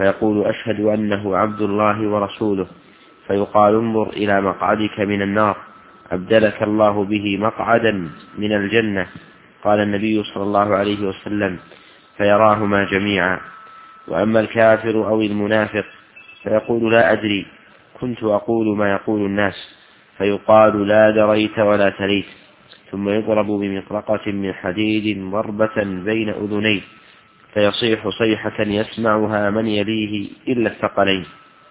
فيقول أشهد أنه عبد الله ورسوله، فيقال انظر إلى مقعدك من النار أبدلك الله به مقعدا من الجنة. قال النبي صلى الله عليه وسلم: فيراهما جميعا. وأما الكافر أو المنافق فيقول: لا أدري، كنت أقول ما يقول الناس، فيقال: لا دريت ولا تريت، ثم يضرب بمطرقة من حديد ضربة بين أذنيه فيصيح صيحة يسمعها من يليه إلا الثقلين.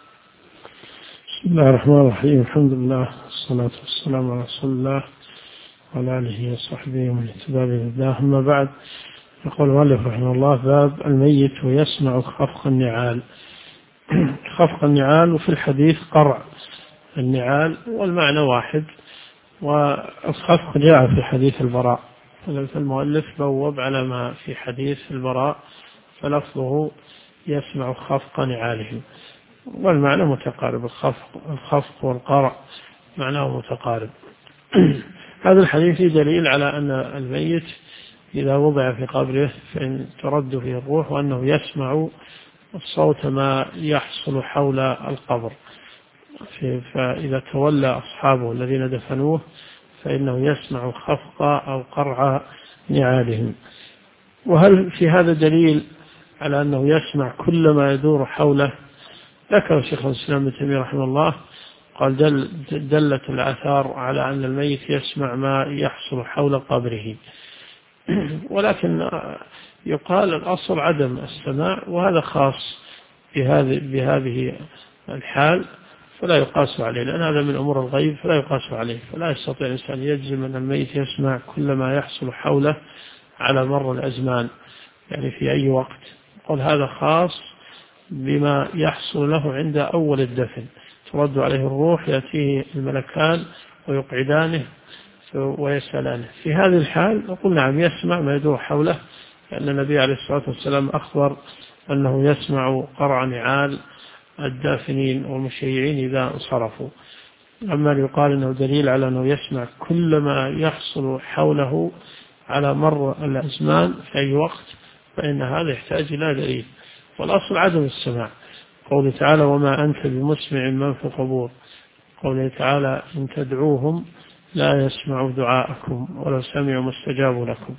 بسم الله الرحمن الرحيم. الحمد لله والصلاة والسلام على رسول الله وعلى آله وصحبه ومن اهتدى بهداه. أما بعد، يقول المؤلف رحمه الله: باب الميت ويسمع خفق النعال. خفق النعال، وفي الحديث قرع النعال، والمعنى واحد. والخفق جاء في حديث البراء، فالمؤلف بوب على ما في حديث البراء، فلفظه يسمع خفق نعالهم، والمعنى متقارب. الخفق والقرع معناه متقارب. هذا الحديث دليل على أن الميت إذا وضع في قبره فإن ترد فيه الروح، وأنه يسمع الصوت ما يحصل حول القبر، فإذا تولى أصحابه الذين دفنوه فإنه يسمع خفق أو قرع نعالهم. وهل في هذا دليل على أنه يسمع كل ما يدور حوله؟ ذكر شيخ الإسلام ابن تيمية رحمه الله، قال: دلت الآثار على أن الميت يسمع ما يحصل حول قبره، ولكن يقال الأصل عدم السماع، وهذا خاص بهذه الحال، فلا يقاس عليه، لأن هذا من أمور الغيب فلا يقاس عليه. فلا يستطيع الإنسان يجزم أن الميت يسمع كل ما يحصل حوله على مر الأزمان، يعني في أي وقت. قل هذا خاص بما يحصل له عند أول الدفن، ترد عليه الروح، يأتيه الملكان ويقعدانه ويسألانه. في هذه الحال نقول نعم يسمع ما يدور حوله، لأن النبي عليه الصلاة والسلام أخبر أنه يسمع قرع نعال الدافنين والمشيعين إذا انصرفوا. أما يقال أنه دليل على أنه يسمع كل ما يحصل حوله على مر الأزمان في أي وقت، فإن هذا يحتاج إلى دليل. والأصل عدم السماع. قوله تعالى: وما أنت بمسمع من في القبور. قوله تعالى: إن تدعوهم لا يسمعوا دعاءكم ولو سمعوا ما استجابوا لكم.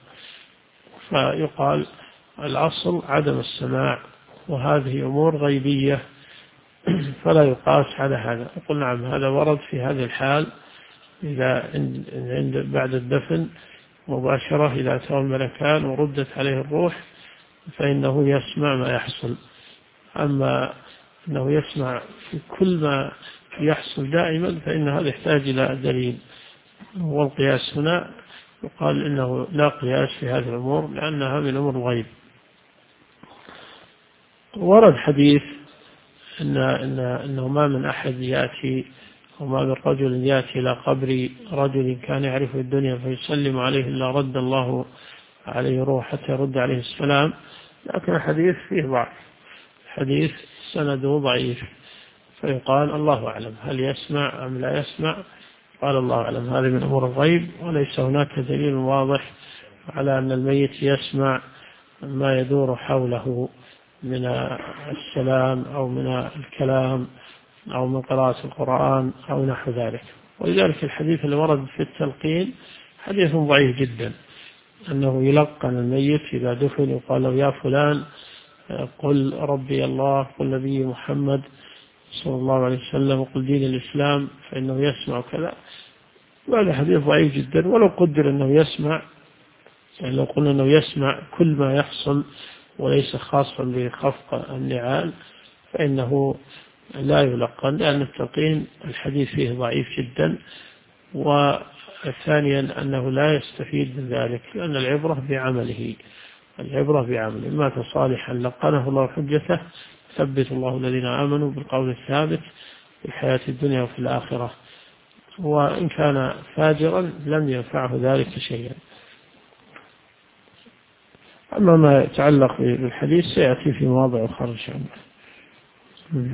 فيقال الأصل عدم السماع، وهذه أمور غيبية فلا يقاس على هذا. يقول نعم هذا ورد في هذه الحال، إذا بعد الدفن مباشرة إذا أتاه الملكان وردت عليه الروح فإنه يسمع ما يحصل. أما أنه يسمع في كل ما يحصل دائما فإن هذا يحتاج إلى دليل. والقياس هنا يقال إنه لا قياس في هذه الأمور، لأنها من أمور الغيب. ورد حديث إنه ما من أحد يأتي، وما من رجل يأتي إلى قبر رجل كان يعرف الدنيا فيسلم عليه إلا رد الله عليه روح حتى يرد عليه السلام. لكن الحديث فيه ضعف، حديث سنده ضعيف، فيقال الله أعلم هل يسمع أم لا يسمع. قال الله أعلم، هذه من أمور الغيب، وليس هناك دليل واضح على أن الميت يسمع ما يدور حوله من السلام أو من الكلام أو من قراءة القرآن أو نحو ذلك. ولذلك الحديث اللي ورد في التلقين حديث ضعيف جدا، أنه يلقن الميت إذا دفن يقال له: يا فلان قل ربي الله، قل نبي محمد صلى الله عليه وسلم، وقل دين الإسلام، فإنه يسمع كذا. وهذا حديث ضعيف جدا. ولو قدر أنه يسمع، يعني لو قلنا أنه يسمع كل ما يحصل وليس خاصا بخفق النعال فإنه لا يلقن، لأن التلقين الحديث فيه ضعيف جدا. وثانيا أنه لا يستفيد من ذلك، لأن العبرة بعمله، العبرة بعمله. مات صالحا لقنه الله حجته، ثبت الله الذين آمنوا بالقول الثابت في الحياة الدنيا وفي الآخرة. وإن كان فاجرا لم ينفعه ذلك شيئا. أما ما يتعلق بالحديث سيأتي في مواضع أخرى إن شاء الله.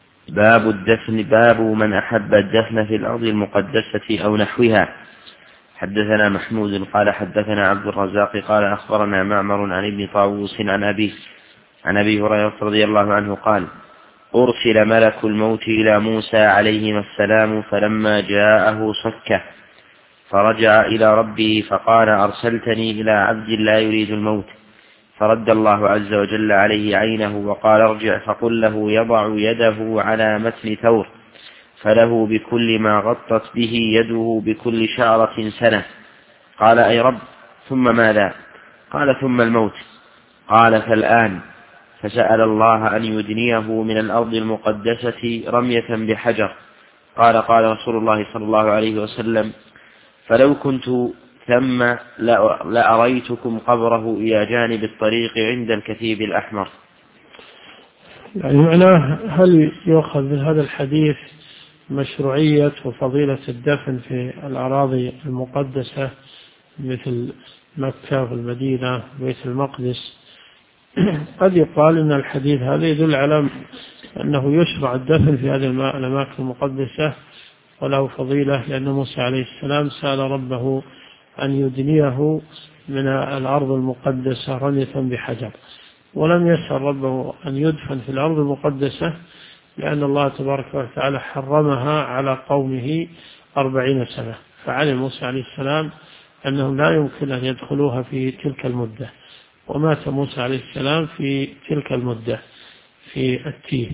باب الدفن. باب من أحب الدفن في الأرض المقدسة أو نحوها. حدثنا محمود قال حدثنا عبد الرزاق قال أخبرنا معمر عن ابن طاووس عن أبي هريرة رضي الله عنه قال أرسل ملك الموت إلى موسى عليهما السلام فلما جاءه صكه فرجع إلى ربه فقال أرسلتني إلى عبد لا يريد الموت، فرد الله عز وجل عليه عينه وقال ارجع فقل له يضع يده على متن ثور فله بكل ما غطت به يده بكل شعرة سنة. قال أي رب ثم ماذا؟ قال ثم الموت. قال فالآن. فسأل الله أن يدنيه من الأرض المقدسة رمية بحجر. قال رسول الله صلى الله عليه وسلم فلو كنت ثم لأريتكم قبره إلى جانب الطريق عند الكثيب الأحمر. يعني معناه هل يؤخذ من هذا الحديث مشروعية وفضيلة الدفن في الأراضي المقدسة مثل مكة والمدينة وبيت المقدس؟ قد يقال أن الحديث هذا يدل على أنه يشرع الدفن في هذه الأماكن المقدسة وله فضيلة، لأن موسى عليه السلام سأل ربه أن يدنيه من الأرض المقدسة رمية بحجر، ولم يسأل ربه أن يدفن في الأرض المقدسة لأن الله تبارك وتعالى حرمها على قومه 40 سنة، فعلم موسى عليه السلام أنهم لا يمكن أن يدخلوها في تلك المدة، ومات موسى عليه السلام في تلك المدة في التيه.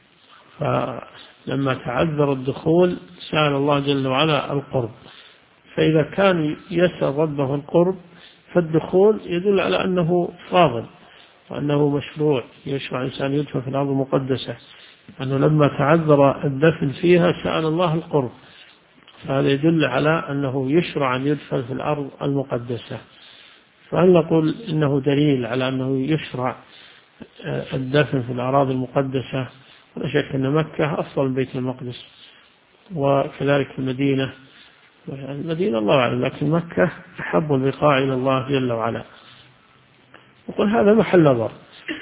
فلما تعذر الدخول سأل الله جل وعلا القرب، فإذا كان يسأل ربه القرب فالدخول يدل على أنه فاضل وأنه مشروع، يشرع الإنسان يدفن في الأرض المقدسة، أنه لما تعذر الدفن فيها سأل الله القرب، فهذا يدل على أنه يشرع أن يدفن في الأرض المقدسة. فهل نقول إنه دليل على أنه يشرع الدفن في الأراضي المقدسة؟ لا شك أن مكة أفضل من بيت المقدس، وكذلك المدينة الله أعلم، لكن مكة أحب البقاع إلى الله جل وعلا. وقل هذا محل نظر،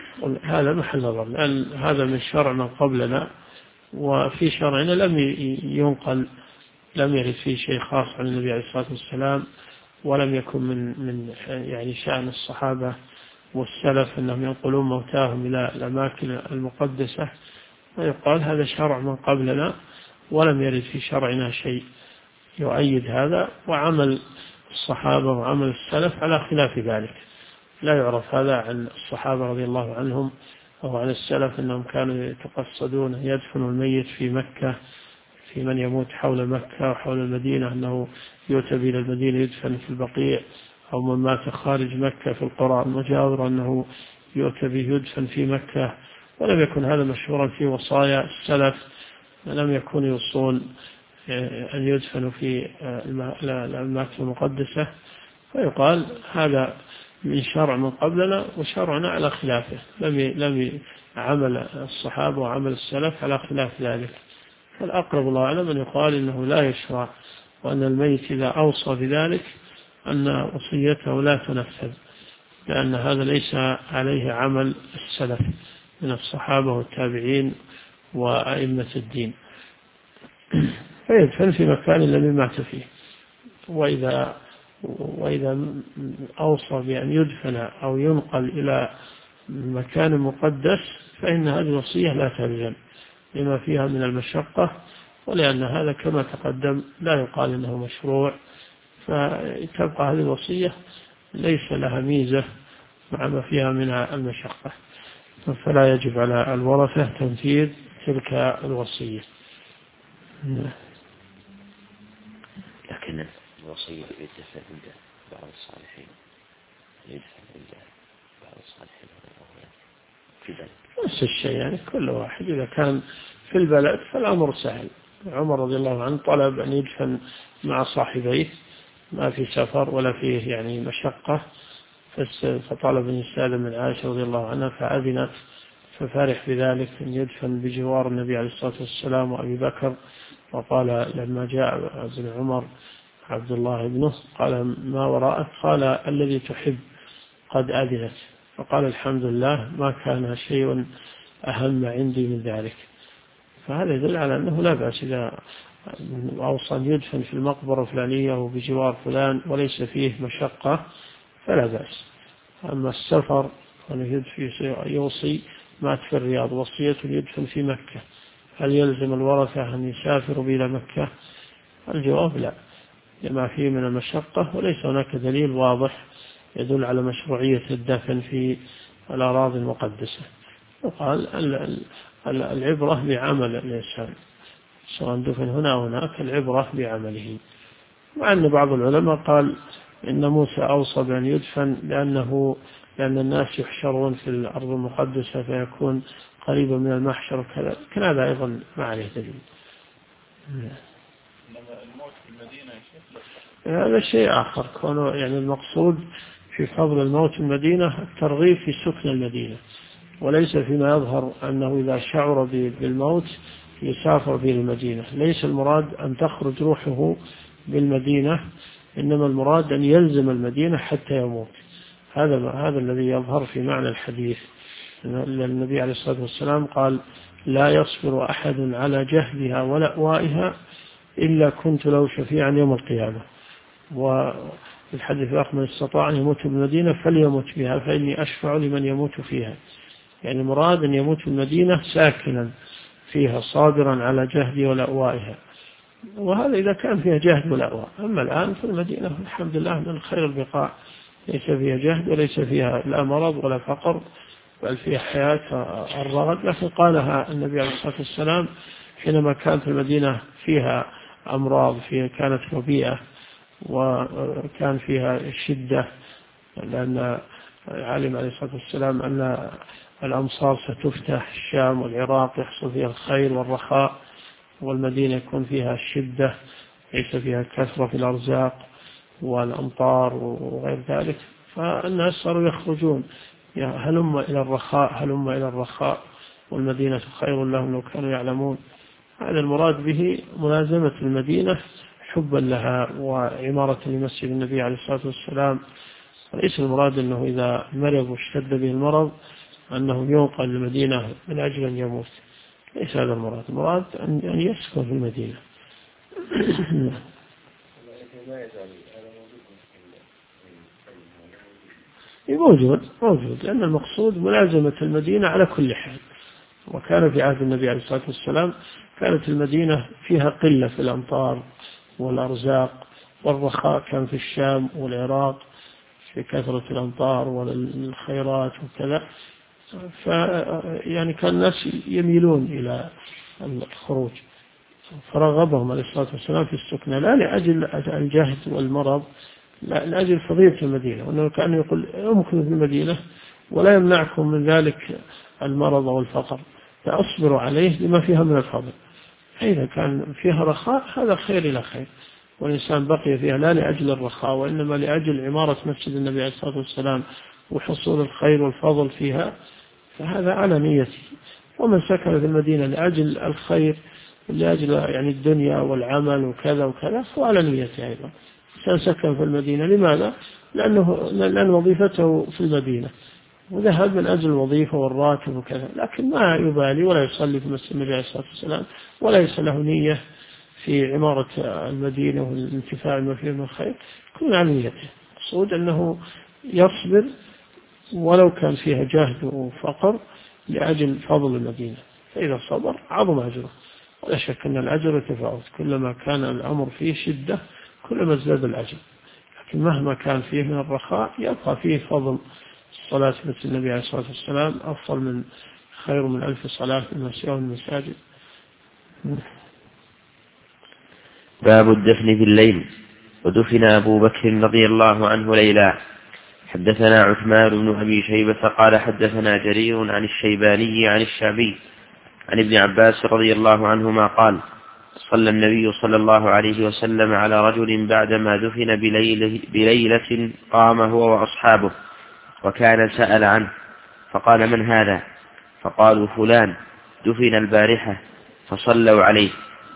لأن هذا من شرع من قبلنا، وفي شرعنا لم ينقل، لم يرد فيه شيء خاص عن النبي عليه الصلاة والسلام، ولم يكن من يعني شأن الصحابة والسلف أنهم ينقلون موتاهم إلى الأماكن المقدسة، ويقال هذا شرع من قبلنا ولم يرد في شرعنا شيء يؤيد هذا، وعمل الصحابة وعمل السلف على خلاف ذلك. لا يعرف هذا عن الصحابة رضي الله عنهم أو عن السلف أنهم كانوا يتقصدون يدفنوا الميت في مكة، في من يموت حول مكة وحول المدينة أنه يؤتى إلى المدينة يدفن في البقيع، أو من مات خارج مكة في القرى المجاورة أنه يؤتى به يدفن في مكة. ولم يكن هذا مشهورا في وصايا السلف، لم يكونوا يوصون أن يدفنوا في الأماكن المقدسة، فيقال هذا من شرع من قبلنا وشرعنا على خلافه، لم عمل الصحابة وعمل السلف على خلاف ذلك. فالأقرب الله أعلم أن يقال إنه لا يشرع، وأن الميت إذا أوصى بذلك أن وصيته لا تنفذ، لأن هذا ليس عليه عمل السلف من الصحابة والتابعين وأئمة الدين. فيدفن في مكان الذي مات فيه، وإذا أوصى بأن يدفن أو ينقل إلى مكان مقدس فإن هذه الوصية لا تلزم لما فيها من المشقة، ولأن هذا كما تقدم لا يقال إنه مشروع، فتبقى هذه الوصية ليس لها ميزة مع ما فيها من المشقة، فلا يجب على الورثة تنفيذ تلك الوصية. لكن الوصية يدفن عند بعض الصالحين، في ذلك نفس الشيء، يعني كل واحد إذا كان في البلد فالأمر سهل. عمر رضي الله عنه طلب أن يدفن مع صاحبيه، ما في سفر ولا فيه يعني مشقة، فطلب أن يستأذن من عائشة رضي الله عنها فأذنت، ففرح بذلك أن يدفن بجوار النبي عليه الصلاة والسلام وأبي بكر. وقال لما جاء ابن عمر عبد الله ابنه قال ما وراءك؟ قال الذي تحب قد أذنت. فقال الحمد لله ما كان شيء أهم عندي من ذلك. فهذا يدل على أنه لا بأس إذا أوصى أن يدفن في المقبرة الفلانية وبجوار فلان وليس فيه مشقة فلا بأس. أما السفر يوصي مات في الرياض وصية يدفن في مكة، هل يلزم الورثة أن يسافروا إلى مكة؟ الجواب لا، لما فيه من المشقة، وليس هناك دليل واضح يدل على مشروعية الدفن في الأراضي المقدسة. وقال العبرة بعمل الإنسان، سواء دفن هنا أو هناك، العبرة بعمله. مع أن بعض العلماء قال إن موسى أوصى بأن يدفن لأن الناس يحشرون في الأرض المقدسة فيكون قريبا من المحشر، كان هذا أيضا ما عليه دليل. الموت في المدينة هذا شيء آخر، كونه يعني المقصود في فضل الموت في المدينة الترغيب في سكن المدينة، وليس فيما يظهر أنه إذا شعر بالموت يسافر به المدينة. ليس المراد أن تخرج روحه بالمدينة، إنما المراد أن يلزم المدينة حتى يموت. هذا الذي يظهر في معنى الحديث. النبي عليه الصلاة والسلام قال لا يصبر أحد على جهدها ولأوائها إلا كنت له شفيعا يوم القيامة. وفي الحديث الآخر من استطاع أن يموت بالمدينة فليموت بها فإني أشفع لمن يموت فيها. يعني مراد أن يموت المدينة ساكنا فيها صابرا على جهد ولأوائها، وهذا إذا كان فيها جهد ولأواء. أما الآن في المدينة الحمد لله من خير البقاع، ليس فيها جهد وليس فيها لا مرض ولا فقر، بل فيها حياة الرغد. لكن قالها النبي عليه الصلاة والسلام حينما كانت المدينة فيها أمراض، كانت وبيئة وكان فيها شدة، لأن علم عليه الصلاة والسلام أن الأمصار ستفتح، الشام والعراق يحصل فيها الخير والرخاء، والمدينة يكون فيها الشدة، ليس فيها كثرة في الأرزاق والأمطار وغير ذلك. فالناس صاروا يخرجون هلم إلى الرخاء هلم إلى الرخاء، والمدينة خير لهم لو كانوا يعلمون. هذا المراد به ملازمة المدينة حبا لها وعمارة لمسجد النبي عليه الصلاة والسلام. وليس المراد أنه إذا مرض واشتد به المرض أنه ينقل المدينة من أجل أن يموت، ليس هذا المراد. المراد أن يسكن في المدينة. موجود لأن المقصود ملازمة المدينة على كل حال. وكان في عهد النبي عليه الصلاة والسلام كانت المدينة فيها قلة في الأمطار والأرزاق، والرخاء كان في الشام والعراق في كثرة الأمطار والخيرات وكذا. يعني كان الناس يميلون إلى الخروج، فرغبهم عليه الصلاة والسلام في السكنة، لا لأجل الجهد والمرض، لا لأجل فضيلة المدينة. وأنه كان يقول امكثوا في المدينة ولا يمنعكم من ذلك المرض والفقر، فأصبروا عليه لما فيها من الفضل. فإذا كان فيها رخاء هذا خير إلى خير، والإنسان بقي فيها لا لأجل الرخاء وإنما لأجل عمارة مسجد النبي عليه الصلاة والسلام وحصول الخير والفضل فيها، فهذا على نيته. ومن سكن في المدينة لأجل الخير لأجل يعني الدنيا والعمل وكذا وكذا فهو على نيته أيضا. سكن في المدينة لماذا؟ لأن وظيفته في المدينة وذهب من أجل الوظيفة والراتب وكذا، لكن ما يبالي ولا يصلي في مسجد النبي عليه الصلاة والسلام وليس له نية في عمارة المدينة والانتفاع بما فيه من الخير، كل على نيته. المقصود أنه يصبر ولو كان فيها جهد وفقر لأجل فضل المدينة، فإذا صبر عظم أجره. ولا شك أن الأجر يتفاوت، كلما كان الأمر فيه شدة كلما ازداد الأجر، لكن مهما كان فيه من الرخاء يبقى فيه فضل. الصلاة في النبي عليه الصلاة والسلام أفضل من خير من 1000 صلاة في المسجد والمساجد. باب الدفن في الليل. ودفن أبو بكر رضي الله عنه ليلا. حدثنا عثمان بن أبي شيبة قال حدثنا جرير عن الشيباني عن الشعبي عن ابن عباس رضي الله عنهما قال صلى النبي صلى الله عليه وسلم على رجل بعدما دفن بليلة قام هو وأصحابه وكان سأل عنه فقال من هذا؟ فقالوا فلان دفن البارحة فصلوا عليه.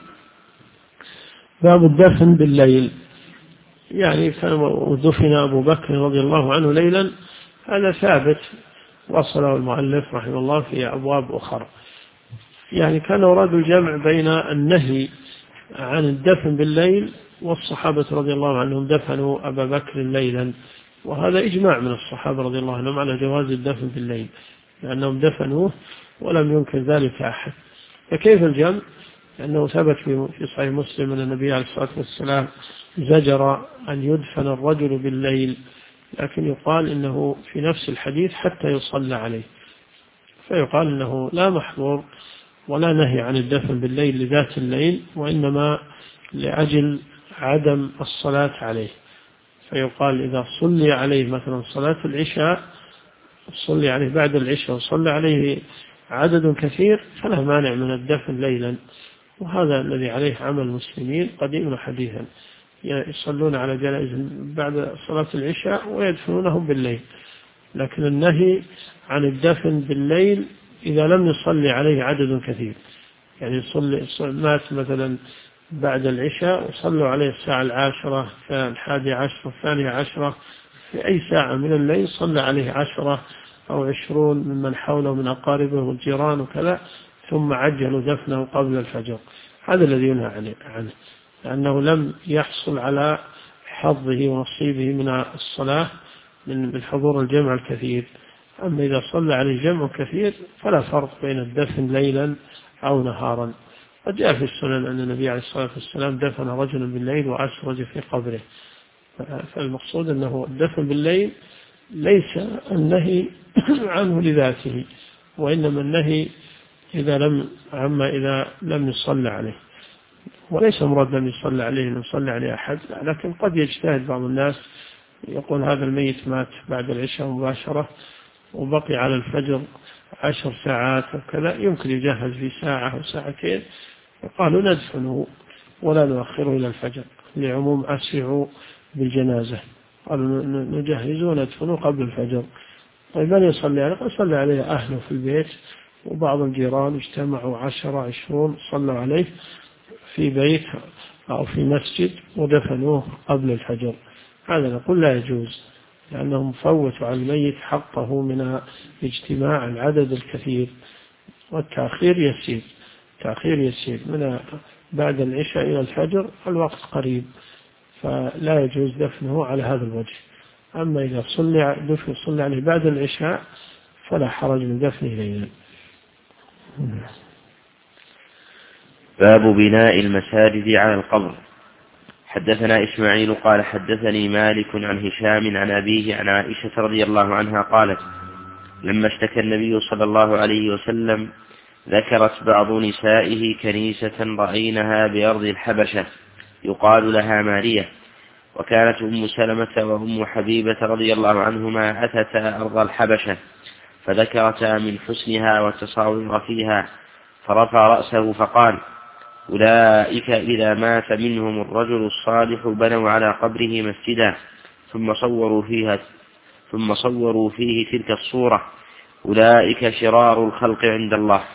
باب الدفن بالليل، يعني دفن أبو بكر رضي الله عنه ليلا، هذا ثابت وصله المؤلف رحمه الله في أبواب أخرى. يعني كان أراد الجمع بين النهي عن الدفن بالليل، والصحابة رضي الله عنهم دفنوا أبا بكر ليلا، وهذا إجماع من الصحابة رضي الله عنهم على جواز الدفن بالليل، لأنهم دفنوه ولم ينكر ذلك أحد. فكيف الجمع؟ لأنه ثبت في صحيح مسلم أن النبي عليه الصلاة والسلام زجر أن يدفن الرجل بالليل، لكن يقال إنه في نفس الحديث حتى يصلى عليه، فيقال إنه لا محظور ولا نهي عن الدفن بالليل لذات الليل، وإنما لأجل عدم الصلاة عليه. فيقال إذا صلي عليه مثلا صلاة العشاء، صلي عليه بعد العشاء وصلى عليه عدد كثير، فلا مانع من الدفن ليلا، وهذا الذي عليه عمل المسلمين قديما وحديثا، يصلون على جنائز بعد صلاة العشاء ويدفنونهم بالليل. لكن النهي عن الدفن بالليل إذا لم يصلي عليه عدد كثير، يعني مات مثلا بعد العشاء وصلوا عليه الساعة 10 11 12 في أي ساعة من الليل صلى عليه 10 أو 20 ممن حوله من أقاربه والجيران وكذا، ثم عجلوا دفنه قبل الفجر، هذا الذي ينهى عنه، لأنه لم يحصل على حظه ونصيبه من الصلاة من حضور الجمع الكثير. أما إذا صلى عليه جمع كثير فلا فرق بين الدفن ليلا أو نهارا. وجاء في السنن أن النبي عليه الصلاة والسلام دفن رجلا بالليل وأسرج في قبره. فالمقصود أنه الدفن بالليل ليس النهي عنه لذاته، وإنما النهي إذا لم يصلى عليه، وليس مراد لم يصلى عليه أن يصلى عليه أحد، لكن قد يجتهد بعض الناس يقول هذا الميت مات بعد العشاء مباشرة وبقي على الفجر 10 ساعات وكذا، يمكن يجهز في ساعة أو ساعتين، قالوا ندفنه ولا نؤخره إلى الفجر لعموم أسرعوا بالجنازة، قالوا نجهزه وندفنه قبل الفجر. طيب من يصلي عليه؟ قال صلى عليه أهله في البيت، وبعض الجيران اجتمعوا 10 20 صلوا عليه في بيت أو في مسجد ودفنوه قبل الفجر. هذا نقول لا يجوز، لأنهم فوتوا على الميت حقه من اجتماع العدد الكثير، والتأخير يسير من بعد العشاء إلى الفجر الوقت قريب، فلا يجوز دفنه على هذا الوجه. أما إذا صلى عليه بعد العشاء فلا حرج من دفنه ليلا. باب بناء المساجد على القبر. حدثنا إسماعيل قال حدثني مالك عن هشام عن أبيه عن عائشة رضي الله عنها قالت لما اشتكى النبي صلى الله عليه وسلم ذكرت بعض نسائه كنيسة رأينها بأرض الحبشة يقال لها مارية، وكانت أم سلمة وأم حبيبة رضي الله عنهما أتتا أرض الحبشة فذكرتا من حسنها والتصاور فيها، فرفع رأسه فقال أولئك إذا مات منهم الرجل الصالح بنوا على قبره مسجدا ثم صوروا فيه تلك الصورة، أولئك شرار الخلق عند الله.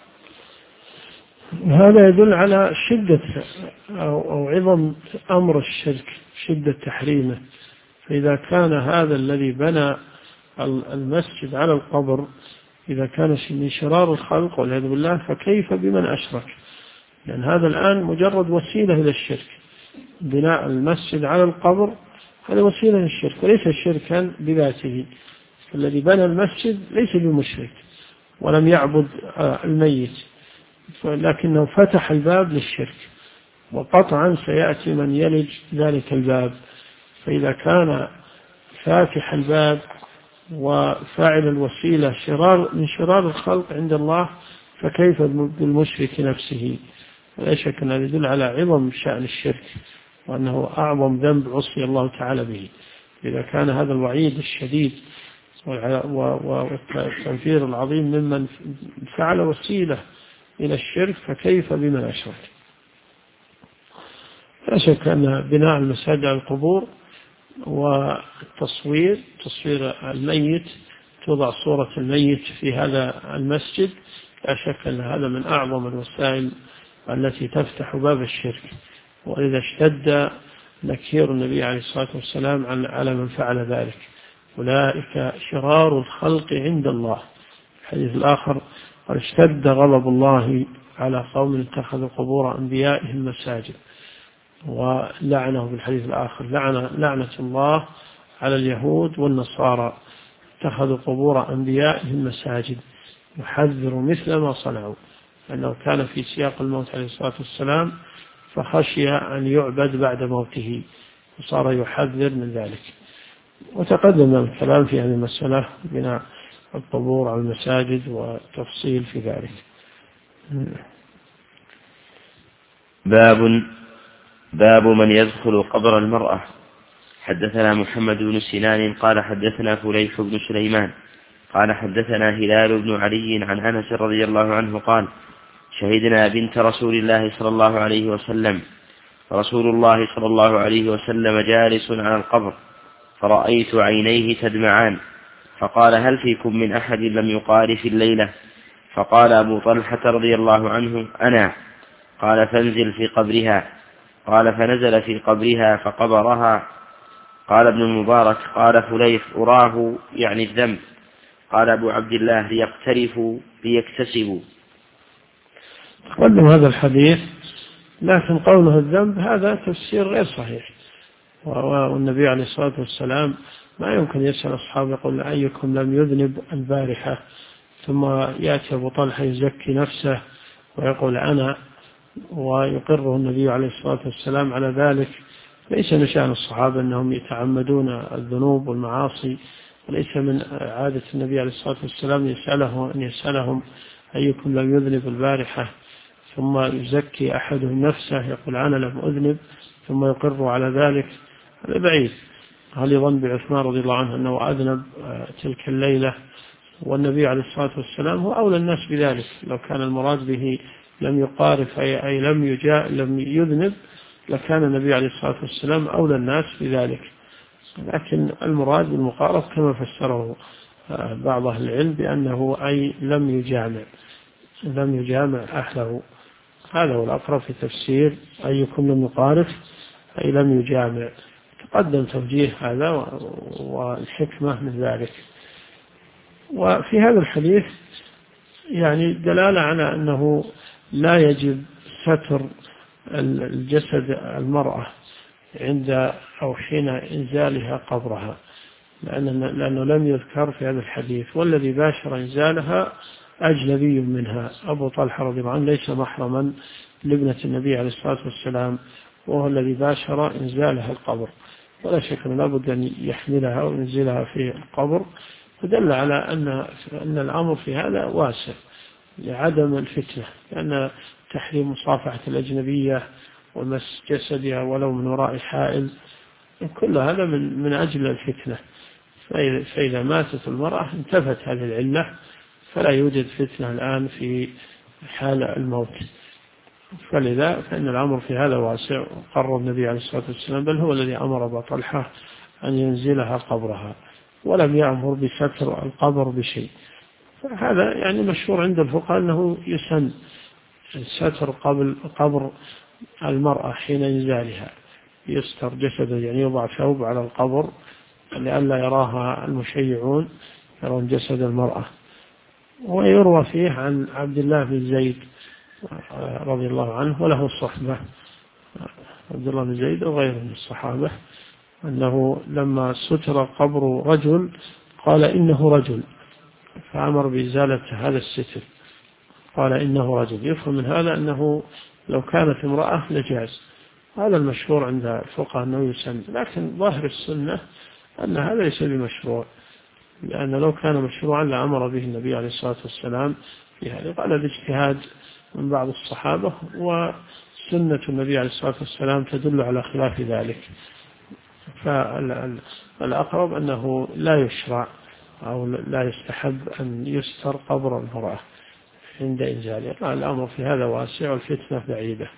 هذا يدل على شدة أو عظم أمر الشرك، شدة تحريمه. فإذا كان هذا الذي بنى المسجد على القبر إذا كان من شرار الخلق والعياذ بالله، فكيف بمن أشرك؟ لأن هذا الآن مجرد وسيلة إلى الشرك، بناء المسجد على القبر هذا وسيلة للشرك وليس شركا بذاته. الذي بنى المسجد ليس بمشرك ولم يعبد الميت، لكنه فتح الباب للشرك، وقطعا سيأتي من يلج ذلك الباب. فإذا كان فاتح الباب وفاعل الوسيلة من شرار الخلق عند الله، فكيف بالمشرك نفسه؟ لا شك أن هذا يدل على عظم شأن الشرك، وأنه أعظم ذنب عصي الله تعالى به. إذا كان هذا الوعيد الشديد والتنفير العظيم ممن فعل وسيلة إلى الشرك، فكيف بمن أشرك؟ لا شك أن بناء المساجد على القبور وتصوير الميت، توضع صورة الميت في هذا المسجد، لا شك أن هذا من أعظم الوسائل التي تفتح باب الشرك. وإذا اشتد نكير النبي عليه الصلاة والسلام على من فعل ذلك، أولئك شرار الخلق عند الله. الحديث الآخر قال اشتد غضب الله على قوم اتخذوا قبور أنبيائهم مساجد، ولعنه بالحديث الآخر لعنة الله على اليهود والنصارى اتخذوا قبور أنبيائهم مساجد، يحذر مثل ما صنعوا، أنه كان في سياق الموت عليه الصلاة والسلام فخشي أن يعبد بعد موته وصار يحذر من ذلك. وتقدم الكلام في هذه المسألة بناء القبور على المساجد وتفصيل في ذلك. باب من يدخل قبر المرأة. حدثنا محمد بن سنان قال حدثنا فليح بن سليمان قال حدثنا هلال بن علي عن أنس رضي الله عنه قال شهدنا بنت رسول الله صلى الله عليه وسلم، رسول الله صلى الله عليه وسلم جالس على القبر، فرأيت عينيه تدمعان، فقال هل فيكم من أحد لم يقارف الليلة؟ فقال أبو طلحة رضي الله عنه أنا. قال فانزل في قبرها. قال فنزل في قبرها فقبرها. قال ابن المبارك قال فليح أراه يعني الذنب. قال أبو عبد الله ليقترفوا ليكتسبوا. تقدم هذا الحديث، لكن قوله الذنب هذا تفسير غير صحيح، والنبي عليه الصلاة والسلام ما يمكن يسأل أصحابه يقول أيكم لم يذنب البارحة، ثم يأتي أبو طلحة يزكي نفسه ويقول أنا، ويقره النبي عليه الصلاة والسلام على ذلك. ليس من شأن الصحابة أنهم يتعمدون الذنوب والمعاصي، وليس من عادة النبي عليه الصلاة والسلام أن يسألهم أيكم لم يذنب البارحة، ثم يزكي أحدهم نفسه يقول أنا لم أذنب ثم يقر على ذلك. هذا بعيد. هل يظن بعثمان رضي الله عنه أنه أذنب تلك الليلة؟ والنبي عليه الصلاة والسلام هو أولى الناس بذلك. لو كان المراد به لم يقارف أي لم يذنب لكان النبي عليه الصلاة والسلام أولى الناس بذلك، لكن المراد بالمقارف كما فسره بعض أهل العلم بأنه أي لم يجامع أهله. هذا هو الأقرب في تفسير أيكم لم يقارف أي لم يجامع. تقدم توجيه هذا والحكمة من ذلك. وفي هذا الحديث يعني دلالة على أنه لا يجب ستر الجسد المرأة عند أو حين إنزالها قبرها، لأنه لم يذكر في هذا الحديث، والذي باشر إنزالها أجنبي منها. أبو طلحة رضي الله عنه ليس محرما لابنة النبي عليه الصلاة والسلام، وهو الذي باشر إنزالها القبر، ولا شك أنه لابد أن يحملها وينزلها في القبر. فدل على أن الأمر في هذا واسع لعدم الفتنة، لأن تحريم مصافحة الأجنبية ومس جسدها ولو من وراء حائل كل هذا من أجل الفتنة. فإذا ماتت المرأة انتفت هذه العلة، فلا يوجد فتنة الآن في حال الموت. فلذا فإن الأمر في هذا واسع، وقرر النبي عليه الصلاة والسلام بل هو الذي أمر أبا طلحة أن ينزلها قبرها، ولم يأمر بستر القبر بشيء. فهذا يعني مشهور عند الفقهاء أنه يسن ستر قبر المرأة حين إنزالها، يستر جسده، يعني يضع ثوب على القبر لئلا يراها المشيعون يرون جسد المرأة. ويروى فيه عن عبد الله بن زيد رضي الله عنه وله الصحبة، عبد الله بن زيد وغيره من الصحابة، أنه لما ستر قبر رجل قال إنه رجل، فأمر بإزالة هذا الستر، قال إنه رجل. يفهم من هذا أنه لو كانت امرأة لجاز. هذا المشهور عند الفقهاء أنه يسن، لكن ظاهر السنة أن هذا ليس بمشروع، لأن لو كان مشروعا لأمر به النبي عليه الصلاة والسلام في هذا. قال الاجتهاد من بعض الصحابة، وسنة النبي عليه الصلاة والسلام تدل على خلاف ذلك. فالأقرب أنه لا يشرع أو لا يستحب أن يستر قبر المرأة عند إنزالها. الأمر في هذا واسع والفتنة بعيدة.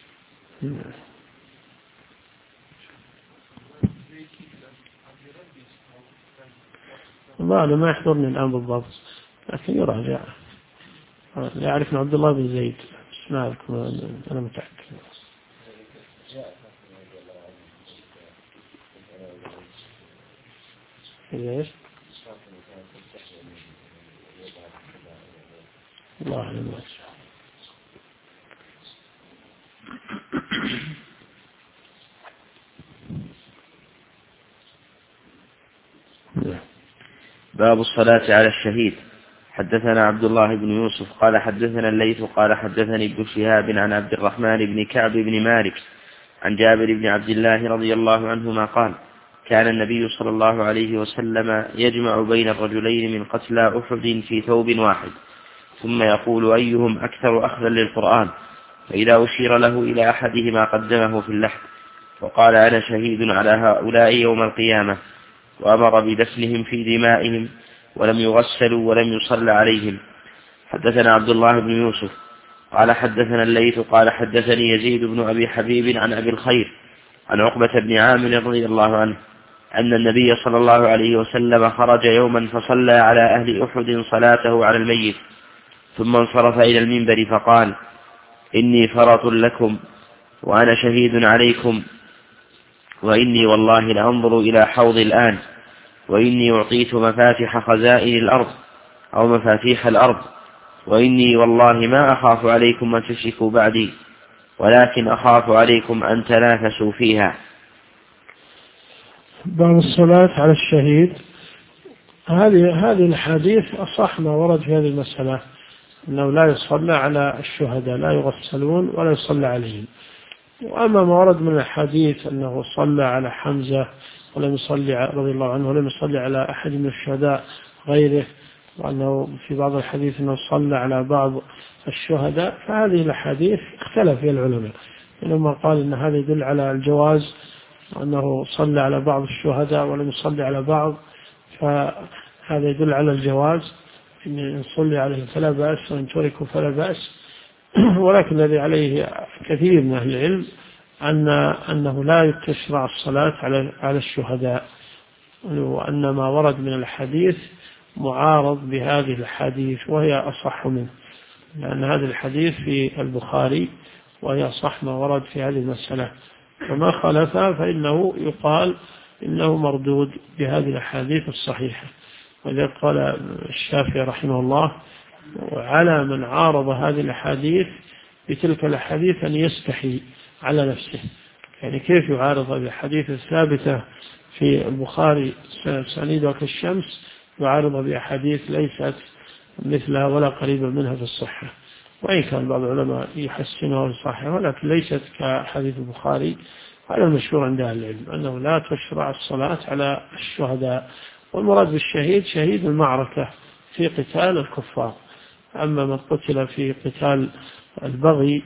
أنا ما يحضرني الآن بالضبط، لكن يراجع. يعرف عبد الله بن زيد، ما أذكر، أنا متأكد. ليش؟ الله أعلم. باب الصلاة على الشهيد. حدثنا عبد الله بن يوسف قال حدثنا الليث قال حدثني ابن شهاب عن عبد الرحمن بن كعب بن مالك عن جابر بن عبد الله رضي الله عنهما قال كان النبي صلى الله عليه وسلم يجمع بين الرجلين من قتلى أحد في ثوب واحد ثم يقول أيهم أكثر أخذا للقرآن، فإذا أشير له إلى أحدهما قدمه في اللحد وقال أنا شهيد على هؤلاء يوم القيامة، وأمر بدفنهم في دمائهم ولم يغسلوا ولم يصلى عليهم. حدثنا عبد الله بن يوسف قال حدثنا الليث قال حدثني يزيد بن أبي حبيب عن أبي الخير عن عقبة بن عامر رضي الله عنه أن النبي صلى الله عليه وسلم خرج يوما فصلى على أهل أحد صلاته على الميت، ثم انصرف إلى المنبر فقال إني فرط لكم وأنا شهيد عليكم، وإني والله لأنظر إلى حوض الآن، وإني أعطيت مفاتيح خزائن الأرض أو مفاتيح الأرض، وإني والله ما أخاف عليكم أن تشركوا بعدي، ولكن أخاف عليكم أن تنافسوا فيها. باب الصلاة على الشهيد. هذه الحديث أصح ما ورد في هذه المسألة، أنه لا يصلى على الشهداء، لا يغسلون ولا يصلى عليهم. وأما ما ورد من الحديث أنه صلى على حمزة ولم يصلي رضي الله عنه ولم يصلي على أحد من الشهداء غيره، وأنه في بعض الحديث أنه صلى على بعض الشهداء، فهذه الحديث اختلف فيها العلماء، لما قال أن هذا يدل على الجواز، وأنه صلى على بعض الشهداء ولم يصلي على بعض، فهذا يدل على الجواز، إن صلي عليه فلا بأس وإن تركوا فلا بأس. ولكن الذي عليه كثير من أهل العلم أنه لا تشرع الصلاة على الشهداء، وأن ما ورد من الحديث معارض بهذه الحديث وهي أصح منه، لأن هذا الحديث في البخاري وهي أصح ما ورد في هذه المسألة، وما خالفها فإنه يقال إنه مردود بهذه الحديث الصحيحة. ولذلك قال الشافعي رحمه الله وعلى من عارض هذه الحديث بتلك الحديث أن يستحي على نفسه، يعني كيف يعارض الحديث الثابتة في البخاري سنيدها كالشمس يعارض بأحاديث ليست مثلها ولا قريبا منها في الصحة، وإن كان بعض العلماء يحسنها الصحة، ولكن ليست كحديث البخاري. هذا المشهور عند أهل العلم أنه لا تشرع الصلاة على الشهداء، والمراد بالشهيد شهيد المعركة في قتال الكفار. أما من قتل في قتال البغي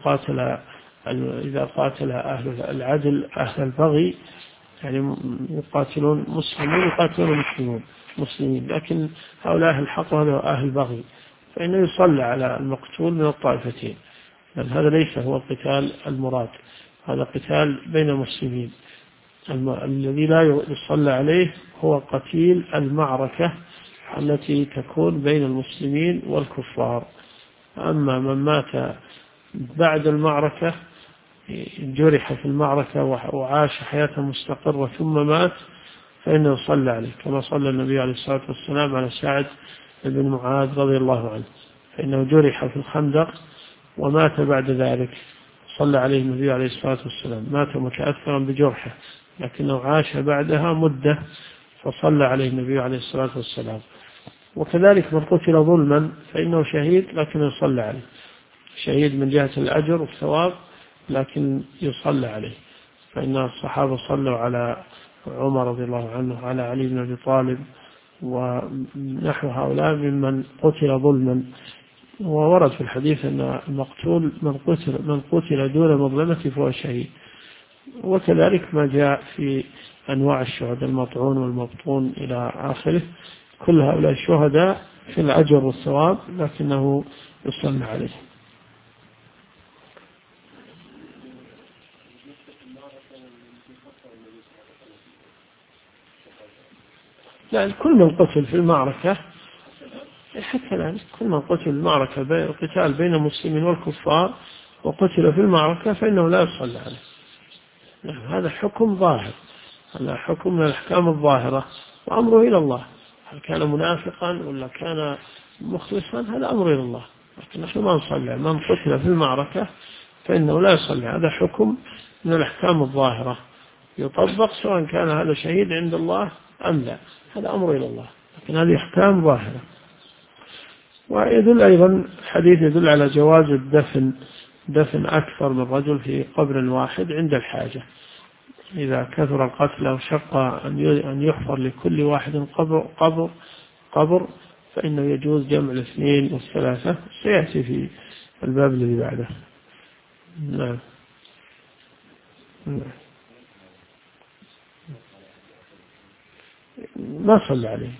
إذا قاتل أهل العدل أهل البغي، يعني يقاتلون مسلمين يقاتلون مسلمين، لكن هؤلاء أهل الحق وهؤلاء أهل البغي، فإنه يصلى على المقتول من الطائفتين، لأن هذا ليس هو القتال المراد، هذا قتال بين المسلمين. الذي لا يصلى عليه هو قتيل المعركة التي تكون بين المسلمين والكفار. أما من مات بعد المعركة جرح في المعركة وعاش حياة مستقرة ثم مات فإنه يصلى عليه، كما صلى النبي عليه الصلاة والسلام على سعد بن معاذ رضي الله عنه، فإنه جرح في الخندق ومات بعد ذلك، صلى عليه النبي عليه الصلاة والسلام، مات متأثرا بجرحه لكنه عاش بعدها مدة فصلى عليه النبي عليه الصلاة والسلام. وكذلك من قتل ظلما فإنه شهيد لكن يصلى عليه، شهيد من جهة الأجر والثواب لكن يصلى عليه، فإن الصحابة صلوا على عمر رضي الله عنه على علي بن أبي طالب ونحو هؤلاء ممن قتل ظلما. وورد في الحديث أن المقتول من قتل دون مظلمة فهو شهيد. وكذلك ما جاء في أنواع الشهداء المطعون والمبطون إلى آخره، كل هؤلاء الشهداء في الأجر والثواب لكنه يصلى عليه. لا، كل من قتل في المعركة حتى الآن كل من قتل في المعركة القتال بين المسلمين والكفار وقتل في المعركة فإنه لا يصلى عليه. هذا حكم ظاهر، هذا حكم من الأحكام الظاهرة، وأمره إلى الله، هل كان منافقا ولا كان مخلصا هذا أمره إلى الله، لكن نحن ما نصلي. من قتل في المعركة فإنه لا يصلي، هذا حكم من الأحكام الظاهرة يطبق سواء كان هذا شهيد عند الله أم لا، هذا أمره إلى الله، لكن هذه أحكام ظاهرة. ويدل أيضا الحديث يدل على جواز دفن أكثر من رجل في قبر واحد عند الحاجة، إذا كثر القتل أو شق أن يحفر لكل واحد قبر فإنه يجوز جمع الاثنين والثلاثة، سيأتي في الباب الذي بعده. نعم. ما صلى عليه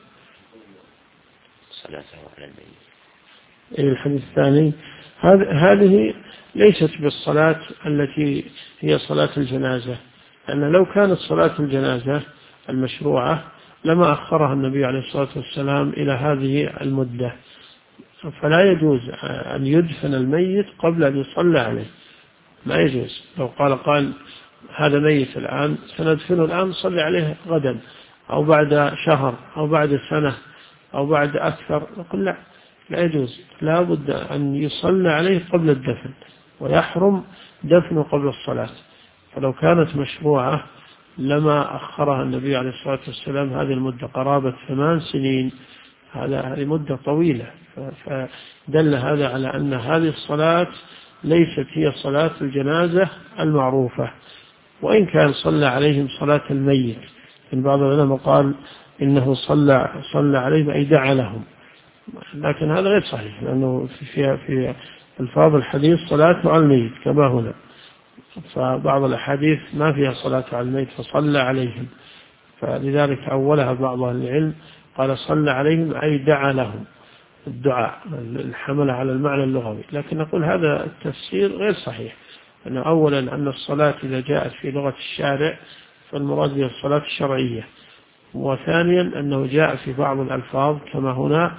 صلاته على الميت. الحديث الثاني هذه ليست بالصلاة التي هي صلاة الجنازة، لأن لو كانت صلاة الجنازة المشروعة لما أخرها النبي عليه الصلاة والسلام إلى هذه المدة، فلا يجوز أن يدفن الميت قبل أن يصلى عليه، ما يجوز. لو قال هذا ميت الآن سندفنه الآن صلي عليه غدا أو بعد شهر أو بعد سنة أو بعد أكثر، نقول لا يجوز، لا بد أن يصلى عليه قبل الدفن، ويحرم دفنه قبل الصلاة. فلو كانت مشروعة لما أخرها النبي عليه الصلاة والسلام هذه المدة قرابة 8 سنين، هذه مدة طويلة، فدل هذا على أن هذه الصلاة ليست هي صلاة الجنازة المعروفة، وإن كان صلى عليهم صلاة الميت. إن بعض العلماء قال إنه صلى عليهم أي دعا لهم، لكن هذا غير صحيح، لأنه في الفاظ الحديث صلاة على الميت كما هنا، فبعض الأحاديث ما فيها صلاة على الميت فصلى عليهم، فلذلك أولها بعض العلم قال صلى عليهم أي دعا لهم، الدعاء الحمل على المعنى اللغوي. لكن نقول هذا التفسير غير صحيح، أنه أولا أن الصلاة إذا جاءت في لغة الشارع فالمراد بها الصلاة الشرعية، وثانيا أنه جاء في بعض الألفاظ كما هنا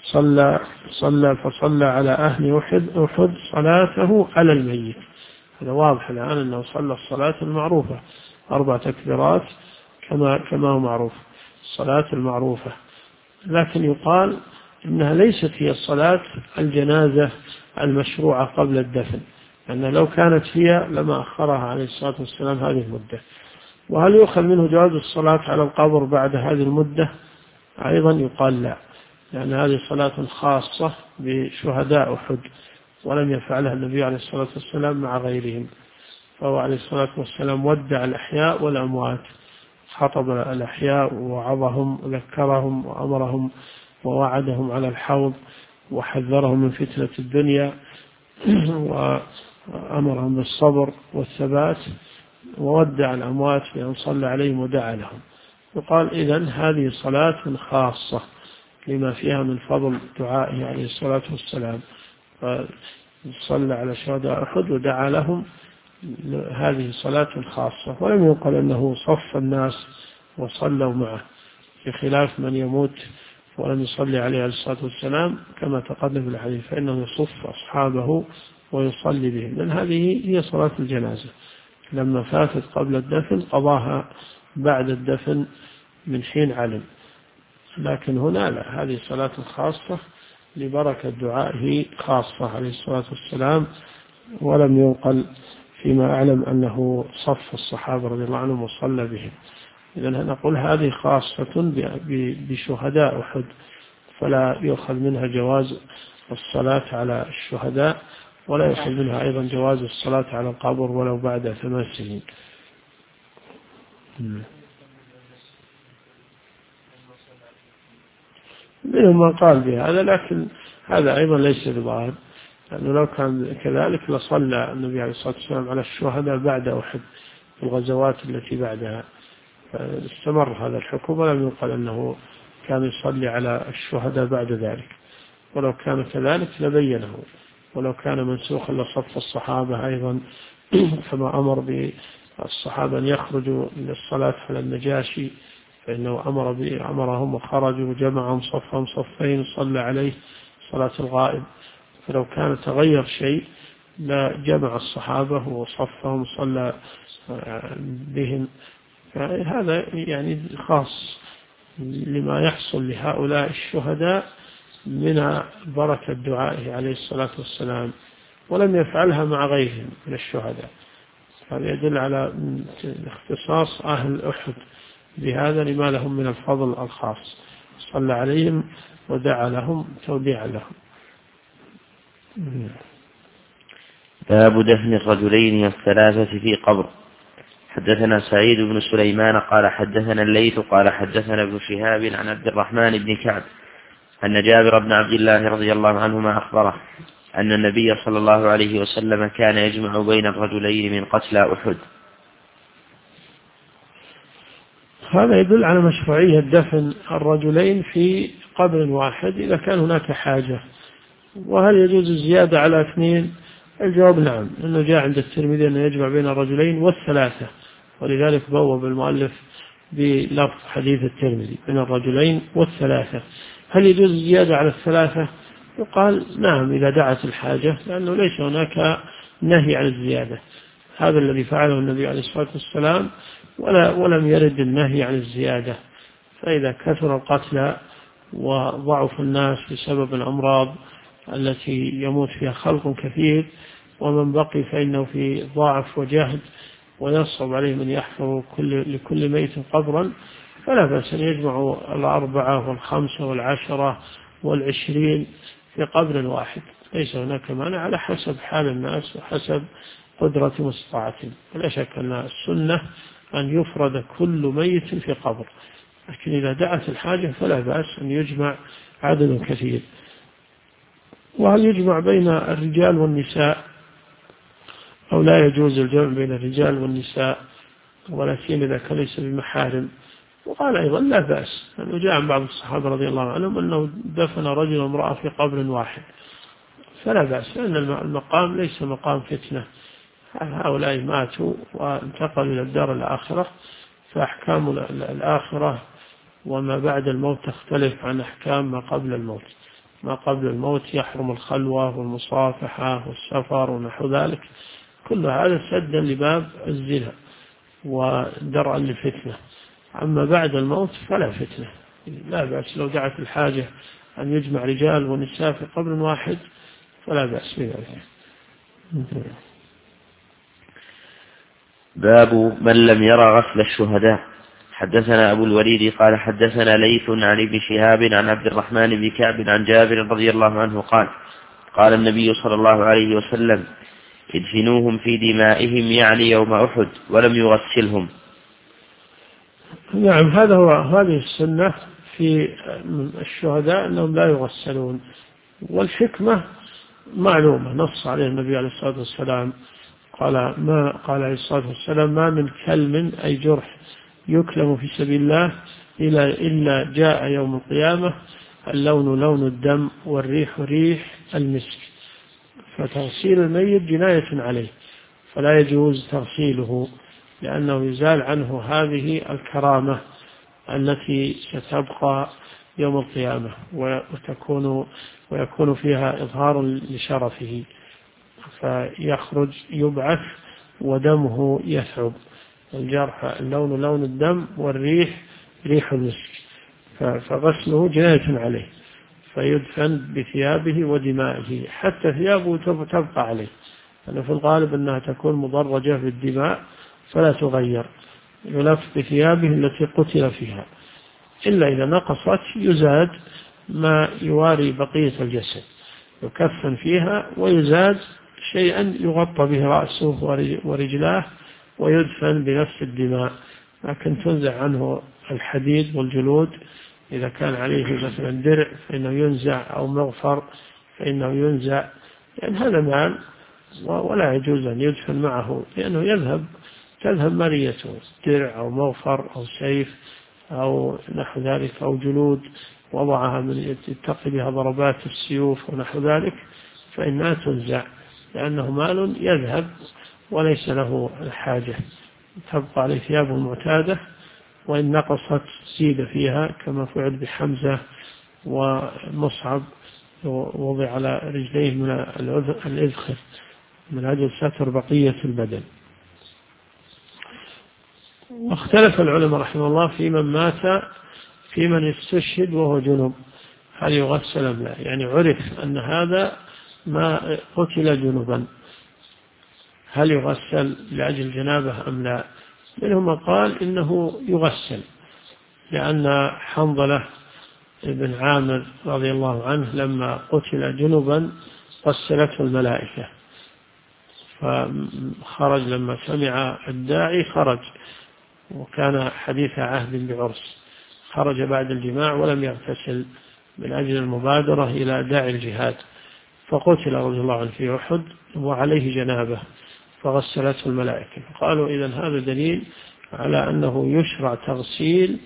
فصلى على أهل أحد صلاته على الميت، هذا واضح الآن أنه صلى الصلاة المعروفة 4 تكبيرات كما هو معروف الصلاة المعروفة. لكن يقال إنها ليست هي الصلاة الجنازة المشروعة قبل الدفن، لأن لو كانت هي لما أخرها عليه الصلاة والسلام هذه المدة. وهل يؤخذ منه جواز الصلاة على القبر بعد هذه المدة؟ أيضا يقال لا، لأن هذه صلاة خاصة بشهداء أحد، ولم يفعلها النبي عليه الصلاة والسلام مع غيرهم، فهو عليه الصلاة والسلام ودع الأحياء والأموات، خطب الأحياء ووعظهم وذكرهم وأمرهم ووعدهم على الحوض وحذرهم من فتنة الدنيا وأمرهم بالصبر والثبات، وودع الأموات بأن صلى عليهم ودعا لهم. يقال إذن هذه صلاة خاصة لما فيها من فضل دعائه عليه الصلاة والسلام، فصلى على شهداء أحد ودعا لهم، هذه صلاة خاصة. ولم يقل أنه صف الناس وصلوا معه، بخلاف من يموت ولم يصلي عليه الصلاة والسلام كما تقدم في الحديث، فإنه يصف أصحابه ويصلي بهم، لأن هذه هي صلاة الجنازة، لما فاتت قبل الدفن قضاها بعد الدفن من حين علم. لكن هنا لا، هذه صلاة خاصة لبركة دعائه خاصة عليه الصلاة والسلام، ولم ينقل فيما أعلم أنه صف الصحابة رضي الله عنهم وصلى بهم. إذن نقول هذه خاصة بشهداء أحد، فلا يؤخذ منها جواز الصلاة على الشهداء، ولا يؤخذ منها أيضا جواز الصلاة على القبر ولو بعد 8 سنين. منهم من قال بهذا، لكن هذا أيضا ليس بظاهر، لأنه لو كان كذلك لصلى النبي عليه الصلاة والسلام على الشهداء بعد أحد في الغزوات التي بعدها، فاستمر هذا الحكم، ولم يقل أنه كان يصلي على الشهداء بعد ذلك. ولو كان كذلك لبينه، ولو كان منسوخا لصف الصحابة أيضا كما أمر بالصحابة أن يخرجوا للصلاة على النجاشي، فإنه أمرهم وخرجوا وجمعهم صفهم صفين صلى عليه صلاة الغائب. فلو كان تغير شيء لا جمع الصحابة وصفهم صلى بهم، فهذا يعني خاص لما يحصل لهؤلاء الشهداء من بركة دعائه عليه الصلاة والسلام، ولم يفعلها مع غيرهم من الشهداء. هذا يدل على اختصاص أهل أحد بهذا لما لهم من الفضل الخاص. صلى عليهم ودعا لهم توديعا لهم. باب دفن الرجلين والثلاثة في قبر. حدثنا سعيد بن سليمان قال حدثنا الليث قال حدثنا ابن شهاب عن عبد الرحمن بن كعب أن جابر بن عبد الله رضي الله عنهما أخبره أن النبي صلى الله عليه وسلم كان يجمع بين الرجلين من قتلى أحد. هذا يدل على مشروعية دفن الرجلين في قبر واحد إذا كان هناك حاجة. وهل يجوز الزيادة على 2؟ الجواب نعم، أنه جاء عند الترمذي أنه يجمع بين الرجلين والثلاثة، ولذلك بوب المؤلف بلفظ حديث الترمذي بين الرجلين والثلاثة. هل يجوز الزيادة على 3؟ يقال نعم إذا دعت الحاجة، لأنه ليس هناك نهي عن الزيادة. هذا الذي فعله النبي عليه الصلاة والسلام، ولم يرد النهي عن الزيادة. فإذا كثر القتلى وضعف الناس بسبب الأمراض التي يموت فيها خلق كثير، ومن بقي فإنه في ضعف وجهد ويصعب عليهم أن يحفروا لكل ميت قبرا، فلا بأس أن يجمعوا 4 و5 و10 و20 في قبر واحد، ليس هناك مانع على حسب حال الناس وحسب قدرة واستطاعتهم. ولا شك أن السنة أن يفرد كل ميت في قبر، لكن إذا دعت الحاجة فلا بأس أن يجمع عدد كثير. وهل يجمع بين الرجال والنساء أو لا يجوز الجمع بين الرجال والنساء، ولا سيما إذا كان ليس بمحارم؟ وقال أيضا لا بأس، أنه جاء عن بعض الصحابة رضي الله عنهم أنه دفن رجل وامرأة في قبر واحد، فلا بأس، لأن المقام ليس مقام فتنة. هؤلاء ماتوا وانتقلوا إلى الدار الآخرة، فأحكام الآخرة وما بعد الموت تختلف عن أحكام ما قبل الموت. ما قبل الموت يحرم الخلوة والمصافحة والسفر ونحو ذلك، كل هذا سدا لباب الزنا ودرءا للفتنة. أما بعد الموت فلا فتنة، لا بأس لو دعت الحاجة أن يجمع رجال ونساء في قبر واحد فلا بأس بذلك. باب من لم يرى غسل الشهداء. حدثنا أبو الوليد قال حدثنا ليث عن ابن شهاب عن عبد الرحمن بن كعب عن جابر رضي الله عنه قال قال النبي صلى الله عليه وسلم ادفنوهم في دمائهم، يعني يوم أحد، ولم يغسلهم. نعم، هذه السنة في الشهداء أنهم لا يغسلون، والحكمة معلومة، نص عليه النبي عليه الصلاة والسلام، قال عليه الصلاة والسلام ما من كلم أي جرح يكلم في سبيل الله إلا جاء يوم القيامة اللون لون الدم والريح ريح المسك. فتغسيل الميت جناية عليه، فلا يجوز تغسيله، لأنه يزال عنه هذه الكرامة التي ستبقى يوم القيامة ويكون فيها إظهار لشرفه، فيخرج يبعث ودمه يثعب. الجرح اللون لون الدم والريح ريح المسك، فغسله جناية عليه، فيدفن بثيابه ودمائه، حتى ثيابه تبقى عليه، لأنه في الغالب أنها تكون مضرجة بالدماء فلا تغير، يلف بثيابه التي قتل فيها، إلا إذا نقصت يزاد ما يواري بقية الجسد، يكفن فيها ويزاد شيئا يغطى به رأسه ورجلاه ويدفن بنفس الدماء. لكن تنزع عنه الحديد والجلود، إذا كان عليه مثلا درع فإنه ينزع، أو مغفر فإنه ينزع، لأن هذا مال ولا يجوز أن يدفن معه، لأنه تذهب مريته، درع أو مغفر أو سيف أو نحو ذلك، أو جلود وضعها من يتقي بها ضربات السيوف ونحو ذلك، فإنها تنزع، لأنه مال يذهب وليس له الحاجة، تبقى عليه ثيابه المعتادة، وإن نقصت زيد فيها، كما فعل بحمزة ومصعب، وضع على رجليه من الإذخر من أجل ستر بقية البدن. واختلف العلماء رحمه الله في من مات، في من استشهد وهو جنوب، هل يغسل أم لا؟ يعني عرف أن هذا ما قتل جنوبا، هل يغسل لأجل جنابه أم لا؟ منهم من قال إنه يغسل، لأن حنظلة بن عامر رضي الله عنه لما قتل جنبا غسلته الملائكة، فخرج لما سمع الداعي خرج، وكان حديث عهد بعرس، خرج بعد الجماع ولم يغتسل من أجل المبادرة إلى داعي الجهاد، فقتل رضي الله عنه في أحد وعليه جنابه فغسلته الملائكة. قالوا إذن هذا دليل على أنه يشرع تغسيل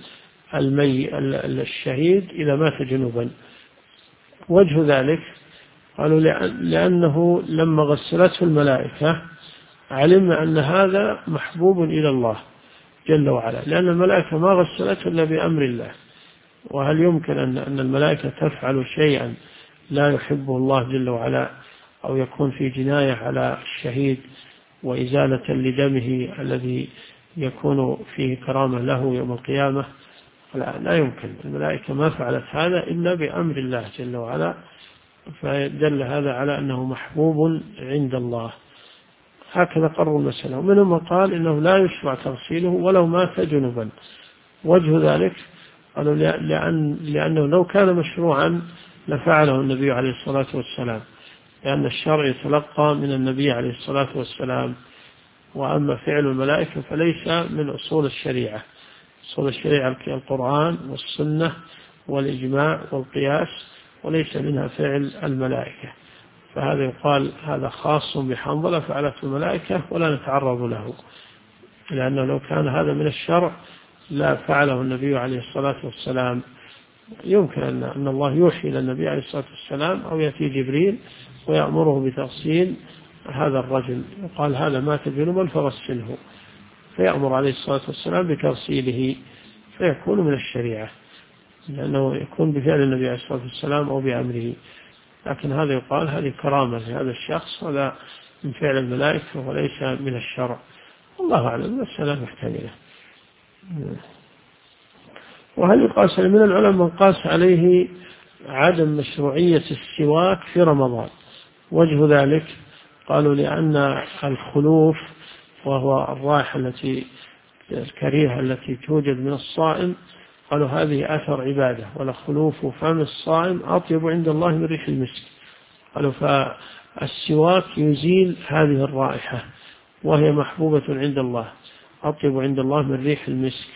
الشهيد إذا مات جنوبا. وجه ذلك قالوا لأنه لما غسلته الملائكة علمنا أن هذا محبوب إلى الله جل وعلا، لأن الملائكة ما غسلته إلا بأمر الله. وهل يمكن أن الملائكة تفعل شيئا لا يحبه الله جل وعلا، أو يكون في جناية على الشهيد وإزالة لدمه الذي يكون فيه كرامة له يوم القيامة؟ لا يمكن. الملائكة ما فعلت هذا إلا بأمر الله جل وعلا، فدل هذا على أنه محبوب عند الله. هكذا قرروا المسألة. ومنهم من قال إنه لا يشرع تغسيله ولو مات جنبا. وجه ذلك قالوا لأنه لو كان مشروعا لفعله النبي عليه الصلاة والسلام، لأن الشرع يتلقى من النبي عليه الصلاة والسلام، وأما فعل الملائكة فليس من أصول الشريعة. أصول الشريعة القرآن والسنة والإجماع والقياس، وليس منها فعل الملائكة. فهذا يقال هذا خاص بحنظلة فعلت الملائكة ولا نتعرض له، لأنه لو كان هذا من الشرع لا فعله النبي عليه الصلاة والسلام. يمكن أن الله يوحي إلى النبي عليه الصلاة والسلام أو يأتي جبريل ويأمره بتغسيل هذا الرجل، وقال هذا مات جنبا فغسله، فيأمر عليه الصلاة والسلام بتغسيله، فيكون من الشريعة، لأنه يكون بفعل النبي عليه الصلاة والسلام أو بأمره. لكن هذا يقال هذه كرامة لهذا الشخص، هذا من فعل الملائكة وليس من الشرع. الله أعلم، المسألة محتملة. وهل يقاس؟ من العلماء من قاس عليه عدم مشروعية السواك في رمضان. وجه ذلك قالوا لأن الخلوف وهو الرائحة الكريهة التي توجد من الصائم، قالوا هذه أثر عبادة، ولخلوف فم الصائم أطيب عند الله من ريح المسك. قالوا فالسواك يزيل هذه الرائحة وهي محبوبة عند الله، أطيب عند الله من ريح المسك،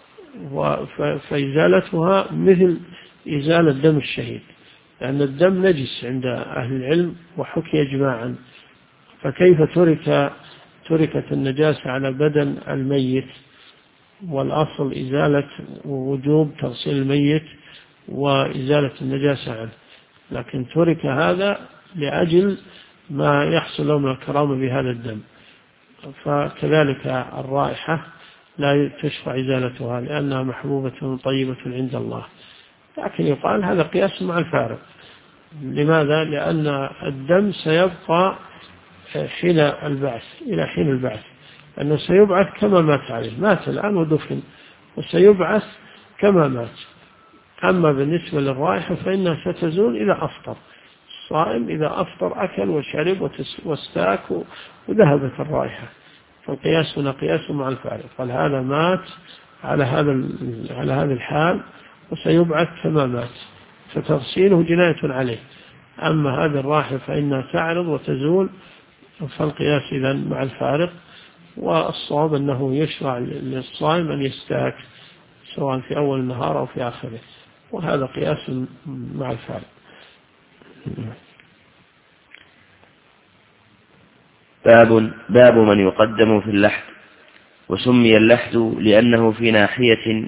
فإزالتها مثل إزالة دم الشهيد، لأن الدم نجس عند أهل العلم وحكي إجماعا، فكيف تركت النجاسة على بدن الميت؟ والأصل إزالة ووجوب تغسيل الميت وإزالة النجاسة عنه، لكن ترك هذا لأجل ما يحصل له من الكرامة بهذا الدم. فكذلك الرائحة لا تشفع إزالتها لأنها محبوبة طيبة عند الله. لكن يقال هذا قياس مع الفارق. لماذا؟ لأن الدم سيبقى حين البعث، إلى حين البعث، أنه سيبعث كما مات عليه، مات الآن ودفن وسيبعث كما مات. أما بالنسبة للرائحة فإنها ستزول إذا أفطر. الصائم إذا أفطر أكل وشرب واستاك وذهبت الرائحة. فالقياس هنا قياس مع الفارق، قال هذا مات على هذا الحال وسيبعث كما مات، فتغسيله جناية عليه. أما هذه الرائحة فإنها تعرض وتزول، فالقياس إذن مع الفارق. والصواب أنه يشرع للصائم أن يستاك سواء في أول النهار أو في آخره، وهذا قياس مع الفارق. باب من يقدم في اللحد. وسمي اللحد لأنه في ناحية،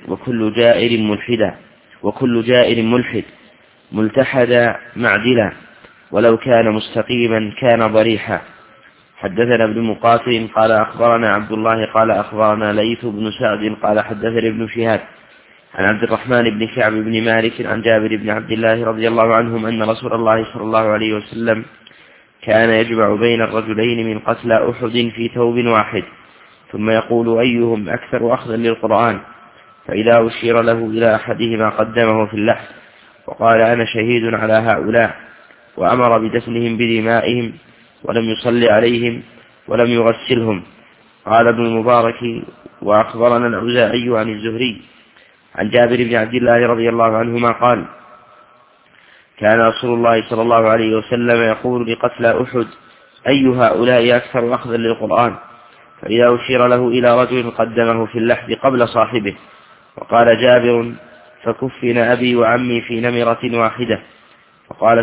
وكل جائر ملحد ملتحد معدلا، ولو كان مستقيما كان ضريحا. حدثنا ابن مقاتل قال أخبرنا عبد الله قال أخبرنا ليث بن سعد قال حدثني ابن شهاب عن عبد الرحمن بن كعب بن مالك عن جابر بن عبد الله رضي الله عنهم أن رسول الله صلى الله عليه وسلم كان يجمع بين الرجلين من قتلى أحد في ثوب واحد، ثم يقول أيهم أكثر أخذا للقرآن، فإذا أشير له إلى أحدهما قدمه في اللحد وقال أنا شهيد على هؤلاء، وأمر بدفنهم بدمائهم ولم يصلي عليهم ولم يغسلهم. قال ابن المبارك وأخبرنا الأوزاعي عن الزهري عن جابر بن عبد الله رضي الله عنهما قال: كان رسول الله صلى الله عليه وسلم يقول لقتلى أحد: أي هؤلاء أكثر أخذا للقرآن؟ فإذا أشير له إلى رجل قدمه في اللحد قبل صاحبه. وقال جابر: فكفن أبي وعمي في نمرة واحدة. وقال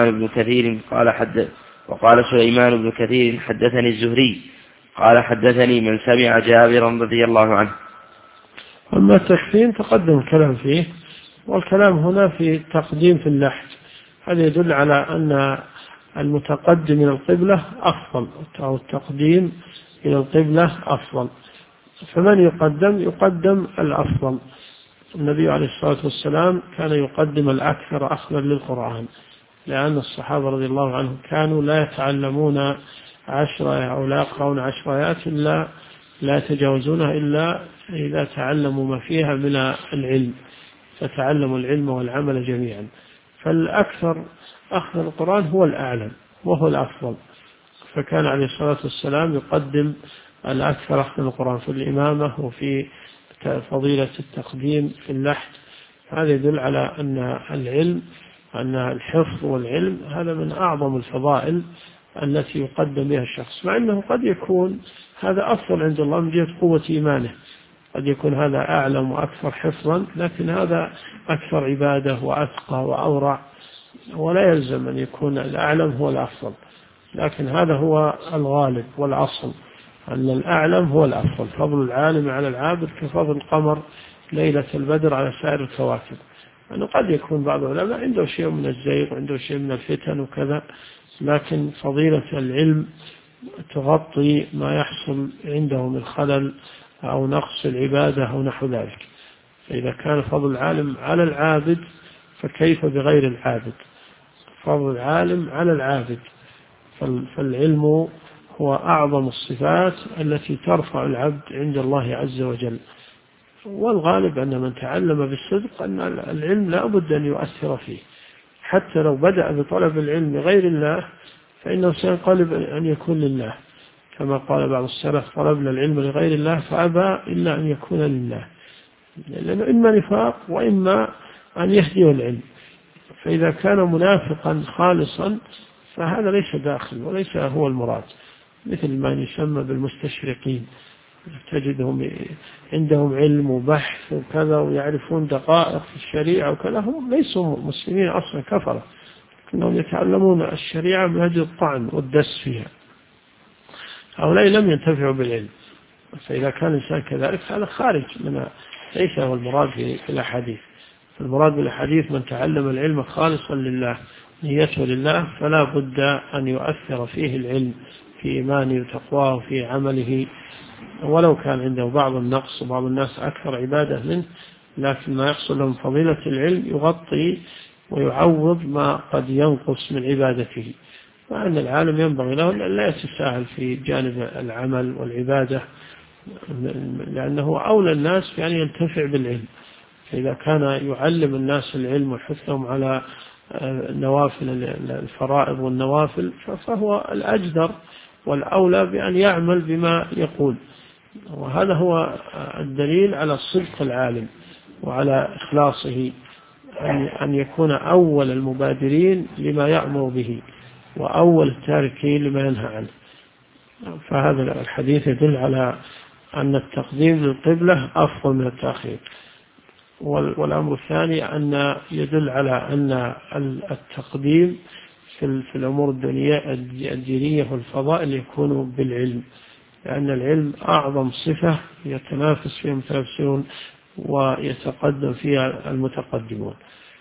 سليمان بن كثير حدثني الزهري قال: حدثني من سمع جابرا رضي الله عنه. أما التكفين تقدم الكلام فيه، والكلام هنا في تقديم في اللحد. هذا يدل على أن المتقدم إلى القبلة أفضل، أو التقديم إلى القبلة أفضل. فمن يقدم الأفضل. النبي عليه الصلاة والسلام كان يقدم الأكثر أخذا للقرآن، لأن الصحابة رضي الله عنهم كانوا لا يتعلمون 10 أو لا يقرؤون 10 آيات إلا لا يتجاوزونها إلا إذا تعلموا ما فيها من العلم، فتعلموا العلم والعمل جميعا. فالأكثر أخذ القرآن هو الأعلم وهو الأفضل، فكان عليه الصلاة والسلام يقدم الأكثر أخذ القرآن في الإمامة وفي فضيلة التقديم في اللحد. هذا يدل على أن العلم، أن الحفظ والعلم هذا من أعظم الفضائل التي يقدم بها الشخص، مع أنه قد يكون هذا أفضل عند الله من جهة قوة إيمانه، قد يكون هذا أعلم وأكثر حفظا، لكن هذا أكثر عبادة وأتقى وأورع، ولا يلزم أن يكون الأعلم هو الأفضل، لكن هذا هو الغالب والأصل أن الأعلم هو الأفضل. فضل العالم على العابد كفضل القمر ليلة البدر على سائر الكواكب. أنه قد يكون بعض العلماء عنده شيء من الزيغ وعنده شيء من الفتن وكذا، لكن فضيلة العلم تغطي ما يحصل عنده من خلل أو نقص العبادة أو نحو ذلك. فإذا كان فضل العالم على العابد فكيف بغير العابد؟ فضل العالم على العابد. فالعلم هو أعظم الصفات التي ترفع العبد عند الله عز وجل، والغالب أن من تعلم بالصدق أن العلم لا بد أن يؤثر فيه، حتى لو بدأ بطلب العلم لغير الله فإنه سينقلب أن يكون لله، كما قال بعض السلف: طلبنا العلم لغير الله فأبى إلا أن يكون لله، لأنه إما نفاق وإما أن يهديه العلم. فإذا كان منافقا خالصا فهذا ليس داخل وليس هو المراد، مثل ما يسمى بالمستشرقين، تجدهم عندهم علم وبحث وكذا ويعرفون دقائق في الشريعة وكذا، هم ليسوا مسلمين أصلا، كفرة، لكنهم يتعلمون الشريعة من أجل الطعن والدس فيها. هؤلاء لم ينتفعوا بالعلم. فإذا كان الإنسان كذلك هذا خارج من، ليس هو المراد في الأحاديث. فالمراد بالأحاديث من تعلم العلم خالصا لله، نيته لله، فلا بد أن يؤثر فيه العلم في إيمانه وتقواه وفي عمله، ولو كان عنده بعض النقص وبعض الناس أكثر عبادة منه، لكن ما يحصل لهم فضيلة العلم يغطي ويعوض ما قد ينقص من عبادته. وأن العالم ينبغي له لا يتساهل في جانب العمل والعبادة، لأنه أولى الناس يعني ينتفع بالعلم. فإذا كان يعلم الناس العلم ويحثهم على نوافل الفرائض والنوافل فهو الأجدر والأولى بأن يعمل بما يقول. وهذا هو الدليل على صدق العالم وعلى إخلاصه، أن يكون أول المبادرين لما يأمر به وأول التاركين لما ينهى عنه. فهذا الحديث يدل على أن التقديم للقبلة أفضل من التأخير. والأمر الثاني أن يدل على أن التقديم في الأمور الدينية والفضائل يكون بالعلم، لأن العلم أعظم صفة يتنافس فيها المتنافسون ويتقدم فيها المتقدمون.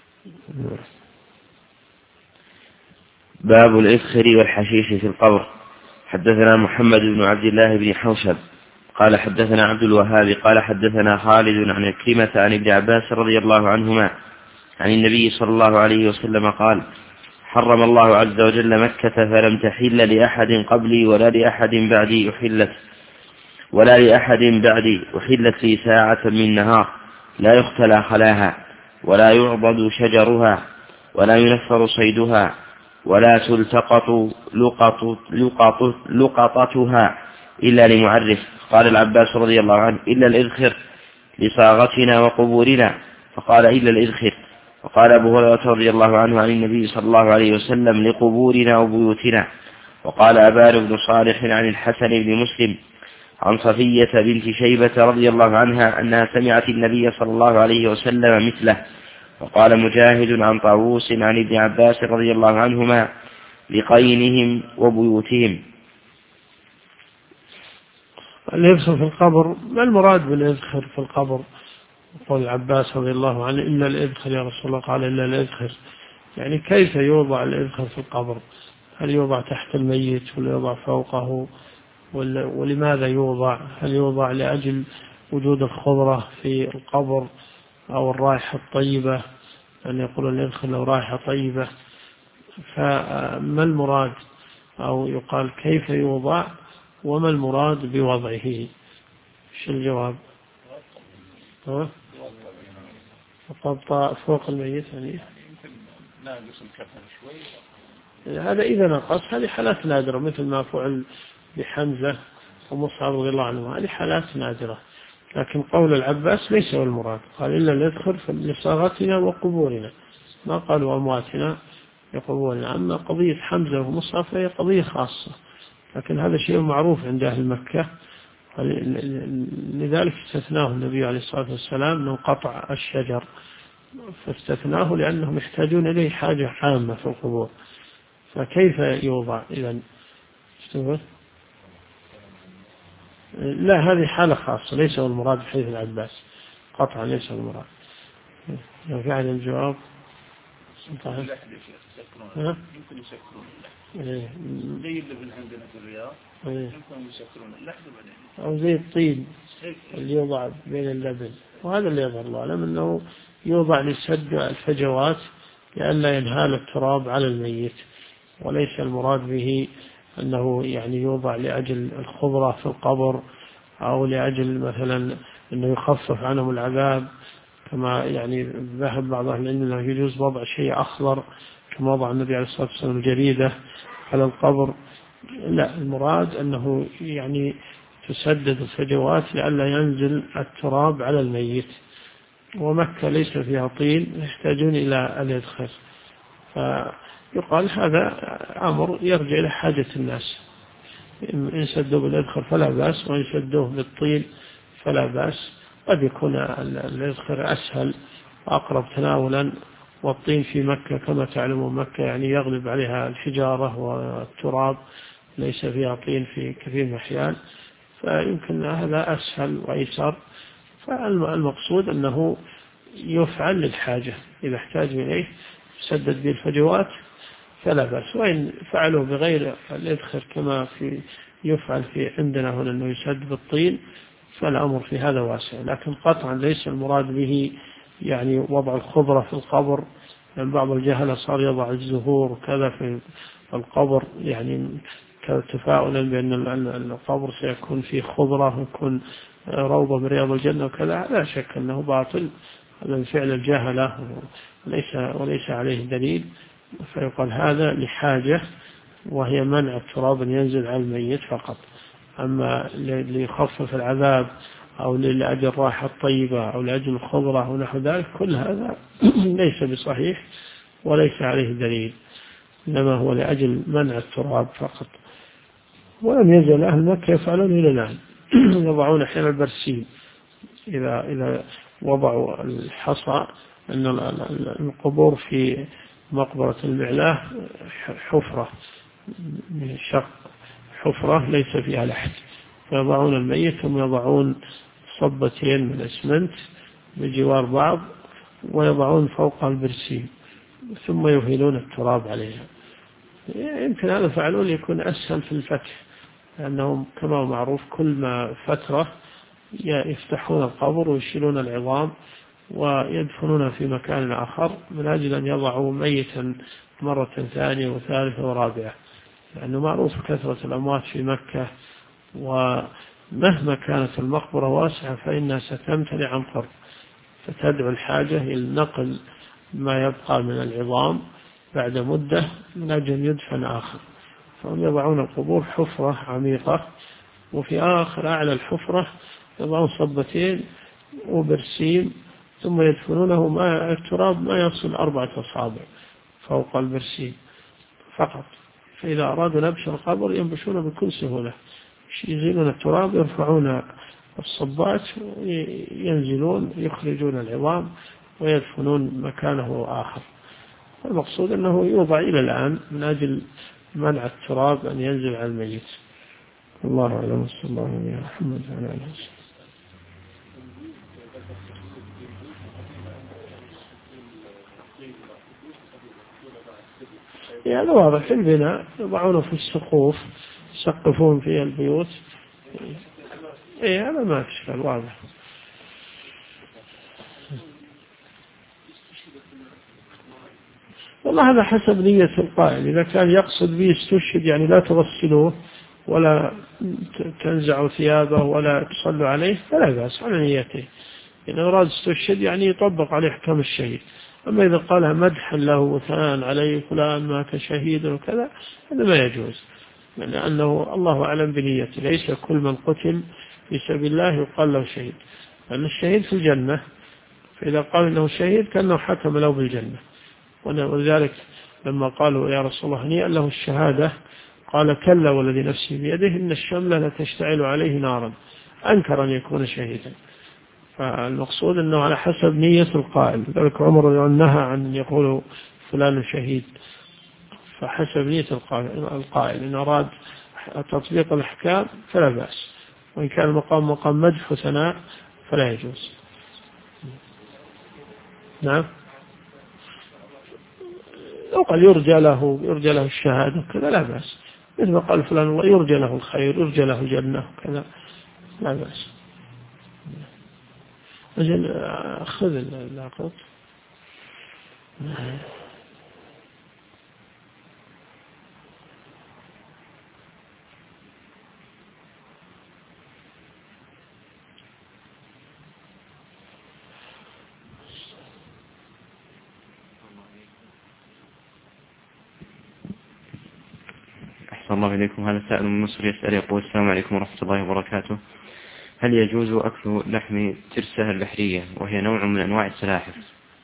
باب الإذخر والحشيش في القبر. حدثنا محمد بن عبد الله بن حوشب قال حدثنا عبد الوهاب قال حدثنا خالد عن عكرمة عن ابن عباس رضي الله عنهما عن النبي صلى الله عليه وسلم قال: حرم الله عز وجل مكة فلم تحل لأحد قبلي ولا لأحد بعدي أحلت في ساعة من نهار لا يختلى خلاها ولا يعضد شجرها ولا ينفر صيدها ولا تلتقط لقطتها إلا لمعرف. قال العباس رضي الله عنه: إلا الإذخر لصاغتنا وقبورنا، فقال إلا الإذخر. وقال أبو هريرة رضي الله عنه عن النبي صلى الله عليه وسلم لقبورنا وبيوتنا. وقال أبان بن صالح عن الحسن بن مسلم عن صفية بنت شيبة رضي الله عنها أنها سمعت النبي صلى الله عليه وسلم مثله. وقال مجاهد عن طاووس عن ابن عباس رضي الله عنهما لقينهم وبيوتهم. الإذخر في القبر، ما المراد بالإذخر في القبر؟ قال العباس رضي الله عنه إلا الإذخر يا رسول الله، قال إلا الإذخر، يعني كيف يوضع الإذخر في القبر؟ هل يوضع تحت الميت ولا يوضع فوقه؟ ولماذا يوضع؟ هل يوضع لأجل وجود الخضرة في القبر أو الرائحة الطيبة؟ أن يقول الإذخر له رائحة طيبة، فما المراد؟ أو يقال كيف يوضع وما المراد بوضعه؟ شو الجواب؟ فوق الميت يعني ناقص الكفن شوي، هذا إذا نقص، هذه حالات نادرة مثل ما فعل بحمزة ومصعب رضي الله عنه، هذه حالات نادرة. لكن قول العباس ليس هو المراد، قال إلا ندخل لصاغتنا وقبورنا، ما قالوا أمواتنا يقبورنا. أما قضية حمزة ومصعب فهي قضية خاصة، لكن هذا شيء معروف عند أهل مكة، لذلك استثناه النبي عليه الصلاة والسلام من قطع الشجر، فاستثناه لأنهم يحتاجون إليه حاجة عامة في القبور. فكيف يوضع إذن؟ لا، هذه حالة خاصة، ليس هو المراد بحديث العباس قطعا، ليس هو المراد. فعل الجواب يمكن يسكرون زي اللي عندنا في الرياض، يمكن يسكرون اللحد بعدين، أو زي الطين اللي يوضع بين اللبن، وهذا اللي يظهر الله أعلم أنه يوضع لسد الفجوات لئلا ينهال التراب على الميت، وليس المراد به أنه يعني يوضع لأجل الخضرة في القبر أو لأجل مثلا أنه يخفف عنهم العذاب، كما يعني ذهب بعض أهل العلم أنه يجوز وضع شيء أخضر كما وضع النبي عليه الصلاة والسلام الجريدة على القبر. لا، المراد أنه يعني تسدد الفجوات لئلا ينزل التراب على الميت، ومكة ليس فيها طين يحتاجون إلى الإدخال، فيقال هذا أمر يرجع إلى حاجة الناس، إن سدوا بالإدخال فلا بأس، وإن سدوه بالطين فلا بأس. قد يكون الإدخال أسهل وأقرب تناولا، والطين في مكة كما تعلمون مكة يعني يغلب عليها الحجارة والتراب، ليس فيها طين في كثير من الأحيان، فيمكن هذا أسهل وأيسر. فالمقصود أنه يفعل للحاجة، إذا احتاج إليه يسدد به الفجوات فلا بأس، وإن فعلوا بغير الإدخر كما يفعل في عندنا هنا أنه يسد بالطين فالأمر في هذا واسع. لكن قطعا ليس المراد به يعني وضع الخضرة في القبر، لأن بعض الجهلة صار يضع الزهور وكذا في القبر، يعني تفاؤلا بأن القبر سيكون فيه خضرة ويكون روضة من رياض الجنة وكذا، لا شك أنه باطل، هذا من فعل الجهلة وليس عليه دليل. فيقال هذا لحاجة وهي منع التراب أن ينزل على الميت فقط، أما ليخفف العذاب أو لأجل الراحة الطيبة أو لأجل الخضرة ونحو ذلك، كل هذا ليس بصحيح وليس عليه دليل، إنما هو لأجل منع التراب فقط. ولم يزل أهل مكة يفعلون إلى الآن يضعون أحيانا البرسيم، إذا وضعوا الحصى، أن القبور في مقبرة المعلاه حفرة من شق، حفرة ليس فيها لحد، فيضعون الميت ثم يضعون صبتين من الإسمنت بجوار بعض ويضعون فوق البرسيم ثم يهيلون التراب عليها. يمكن هذا فعلون يكون أسهل في الفتح، لأنهم كما هو معروف كل ما فترة يفتحون القبر ويشيلون العظام ويدفنون في مكان آخر من أجل أن يضعوا ميتا مرة ثانية وثالثة ورابعة، لأنه معروف كثرة الأموات في مكة، ومهما كانت المقبرة واسعة فإنها ستمتلئ عن قرب، فتدعو الحاجة إلى نقل ما يبقى من العظام بعد مدة من أجل يدفن آخر، فهم يضعون القبور حفرة عميقة، وفي آخر أعلى الحفرة يضعون صبتين وبرسيم، ثم يدفنونه التراب ما يصل 4 أصابع فوق البرسيم فقط. فإذا أرادوا نبش القبر ينبشون بكل سهولة، يزيلون التراب، يرفعون الصبات، ينزلون يخرجون العظام ويدفنون مكانه آخر. المقصود أنه يوضع إلى الآن من أجل منع التراب أن ينزل على الميت. الله أعلم. صلى الله عليه محمد وعلى آله وسلم. يعني واضح في البناء يضعونه في السقوف، يسقفون فيها البيوت. هذا ما أشكال، واضح. والله هذا حسب نية القائل. إذا كان يقصد به استشهد يعني لا تغسلوه ولا تنزعوا ثيابه ولا تصلوا عليه فلا بأس على نيته. إن أراد استشهد يعني يطبق عليه أحكام الشهيد. أما إذا قالها مدحا له وثناء عليه فلان مات شهيدا وكذا هذا ما يجوز، لأنه الله أعلم بنيته. ليس كل من قتل في سبيل الله يقال له شهيد، لأن الشهيد في الجنة، فإذا قال إنه شهيد كأنه حكم له بالجنة. ولذلك لما قالوا يا رسول الله هنيئا له الشهادة قال كلا والذي نفسي بيده إن الشملة لتشتعل عليه نارا، أنكر أن يكون شهيدا. فالمقصود أنه على حسب نية القائل. ذلك عمر نهى عن يقول فلان شهيد، فحسب نية القائل. إن أراد تطبيق الأحكام فلا بأس، وإن كان المقام مقام مدح وثناء فلا يجوز. نعم. لو قال يرجى له الشهادة كذا لا بأس، مثل ما قال فلان الله يرجى له الخير يرجى له الجنة كذا لا بأس. أجل أخذ العقد. أحسن الله إليكم. هذا سائل من مصر يسأل يقول السلام عليكم ورحمة الله وبركاته، هل يجوز أكل لحم ترسة البحرية وهي نوع من أنواع السلاحف؟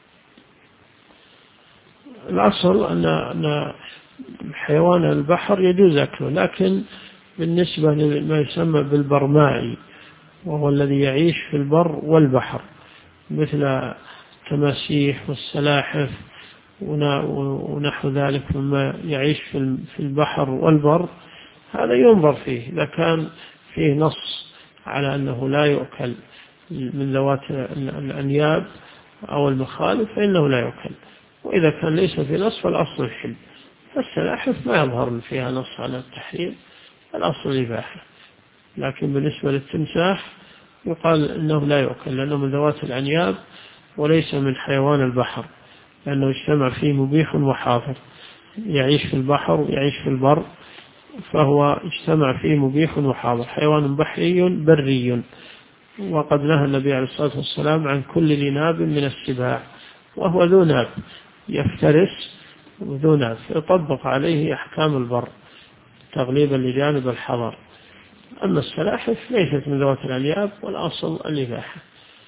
الأصل أن حيوان البحر يجوز أكله، لكن بالنسبة لما يسمى بالبرمائي وهو الذي يعيش في البر والبحر مثل التماسيح والسلاحف ونحو ذلك مما يعيش في البحر والبر، هذا ينظر فيه. إذا كان فيه نص على أنه لا يؤكل من ذوات الأنياب أو المخالف فإنه لا يؤكل، وإذا كان ليس في نص فالأصل الحل. فالسلاحف ما يظهر فيها نص على التحريم، الأصل الإباحة. لكن بالنسبة للتمساح يقال أنه لا يؤكل لأنه من ذوات الأنياب وليس من حيوان البحر، لأنه اجتمع فيه مبيح وحاضر، يعيش في البحر ويعيش في البر، فهو اجتمع فيه مبيح وحاضر، حيوان بحري بري. وقد نهى النبي عليه الصلاة والسلام عن كل ذي ناب من السباع، وهو ذو ناب يفترس وذو ناب، يطبق عليه أحكام البر تغليبا لجانب الحضر. أما السلاحف ليست من ذوات الأنياب والأصل الإباحة.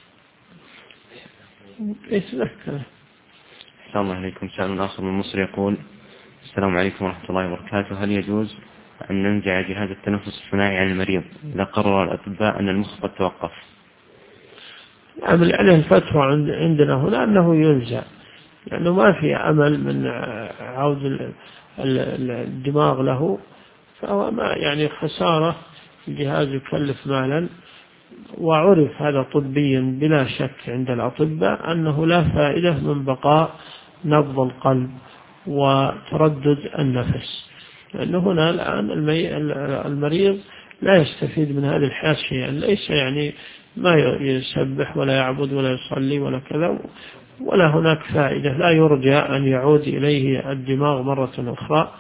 يتذكر. أحسن الله عليكم. سؤال آخر من مصر يقول السلام عليكم ورحمة الله وبركاته، هل يجوز أن ننزع جهاز التنفس الصناعي عن المريض إذا قرر الأطباء أن المخ قد توقف؟ عمل عليه الفتوى عندنا هنا أنه ينزع، لأنه ما في أمل من عود الدماغ له، فهو ما يعني خسارة، الجهاز يكلف مالا. وعرف هذا طبيا بلا شك عند الأطباء أنه لا فائدة من بقاء نبض القلب وتردد النفس، لأنه هنا الآن المريض لا يستفيد من هذه الحياة شيئا، ليس يعني ما يسبح ولا يعبد ولا يصلي ولا كذا، ولا هناك فائدة، لا يرجى أن يعود إليه الدماغ مرة أخرى.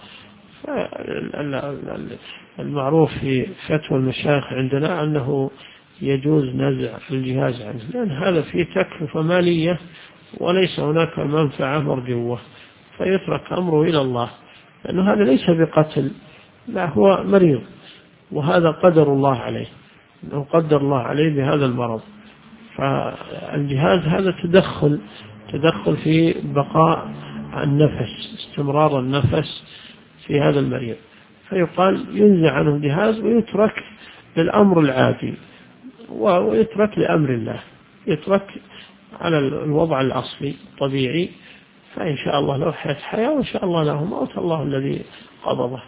المعروف في فتوى المشايخ عندنا أنه يجوز نزع الجهاز عنه، لأن هذا فيه تكلفة مالية وليس هناك منفعة مرجوة، فيترك أمره إلى الله، لأنه هذا ليس بقتل، لا هو مريض، وهذا قدر الله عليه، أنه قدر الله عليه بهذا المرض، فالجهاز هذا تدخل في بقاء النفس، استمرار النفس في هذا المريض، فيقال ينزع عنه الجهاز ويترك للأمر العادي ويترك لأمر الله، يترك على الوضع الأصلي الطبيعي، فإن شاء الله له حياة وإن شاء الله له موت، الله الذي قبضه.